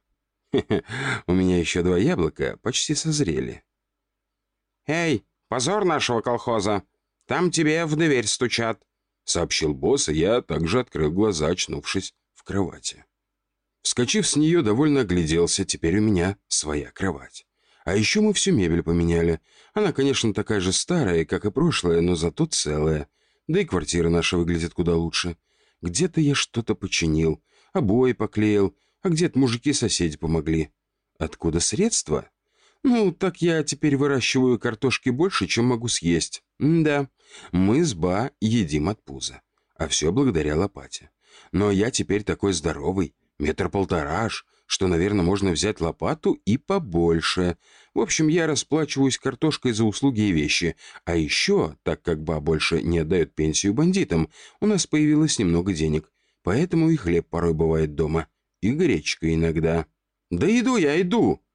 Speaker 3: У меня еще два яблока почти созрели. «Эй, позор нашего колхоза! Там тебе в дверь стучат!» — сообщил босс, и я также открыл глаза, очнувшись в кровати. Вскочив с нее, довольно огляделся. Теперь у меня своя кровать. А еще мы всю мебель поменяли. Она, конечно, такая же старая, как и прошлая, но зато целая. Да и квартира наша выглядит куда лучше. Где-то я что-то починил, обои поклеил, а где-то мужики-соседи помогли. Откуда средства? Ну, так я теперь выращиваю картошки больше, чем могу съесть. М-да, мы с Ба едим от пуза. А все благодаря лопате. Но я теперь такой здоровый, метр полтора аж,
Speaker 2: что, наверное, можно взять лопату и побольше. В общем, я расплачиваюсь картошкой за услуги и вещи. А еще, так как ба больше не отдает пенсию бандитам, у нас появилось немного денег. Поэтому и хлеб порой бывает дома. И гречка иногда. «Да иду я, иду!»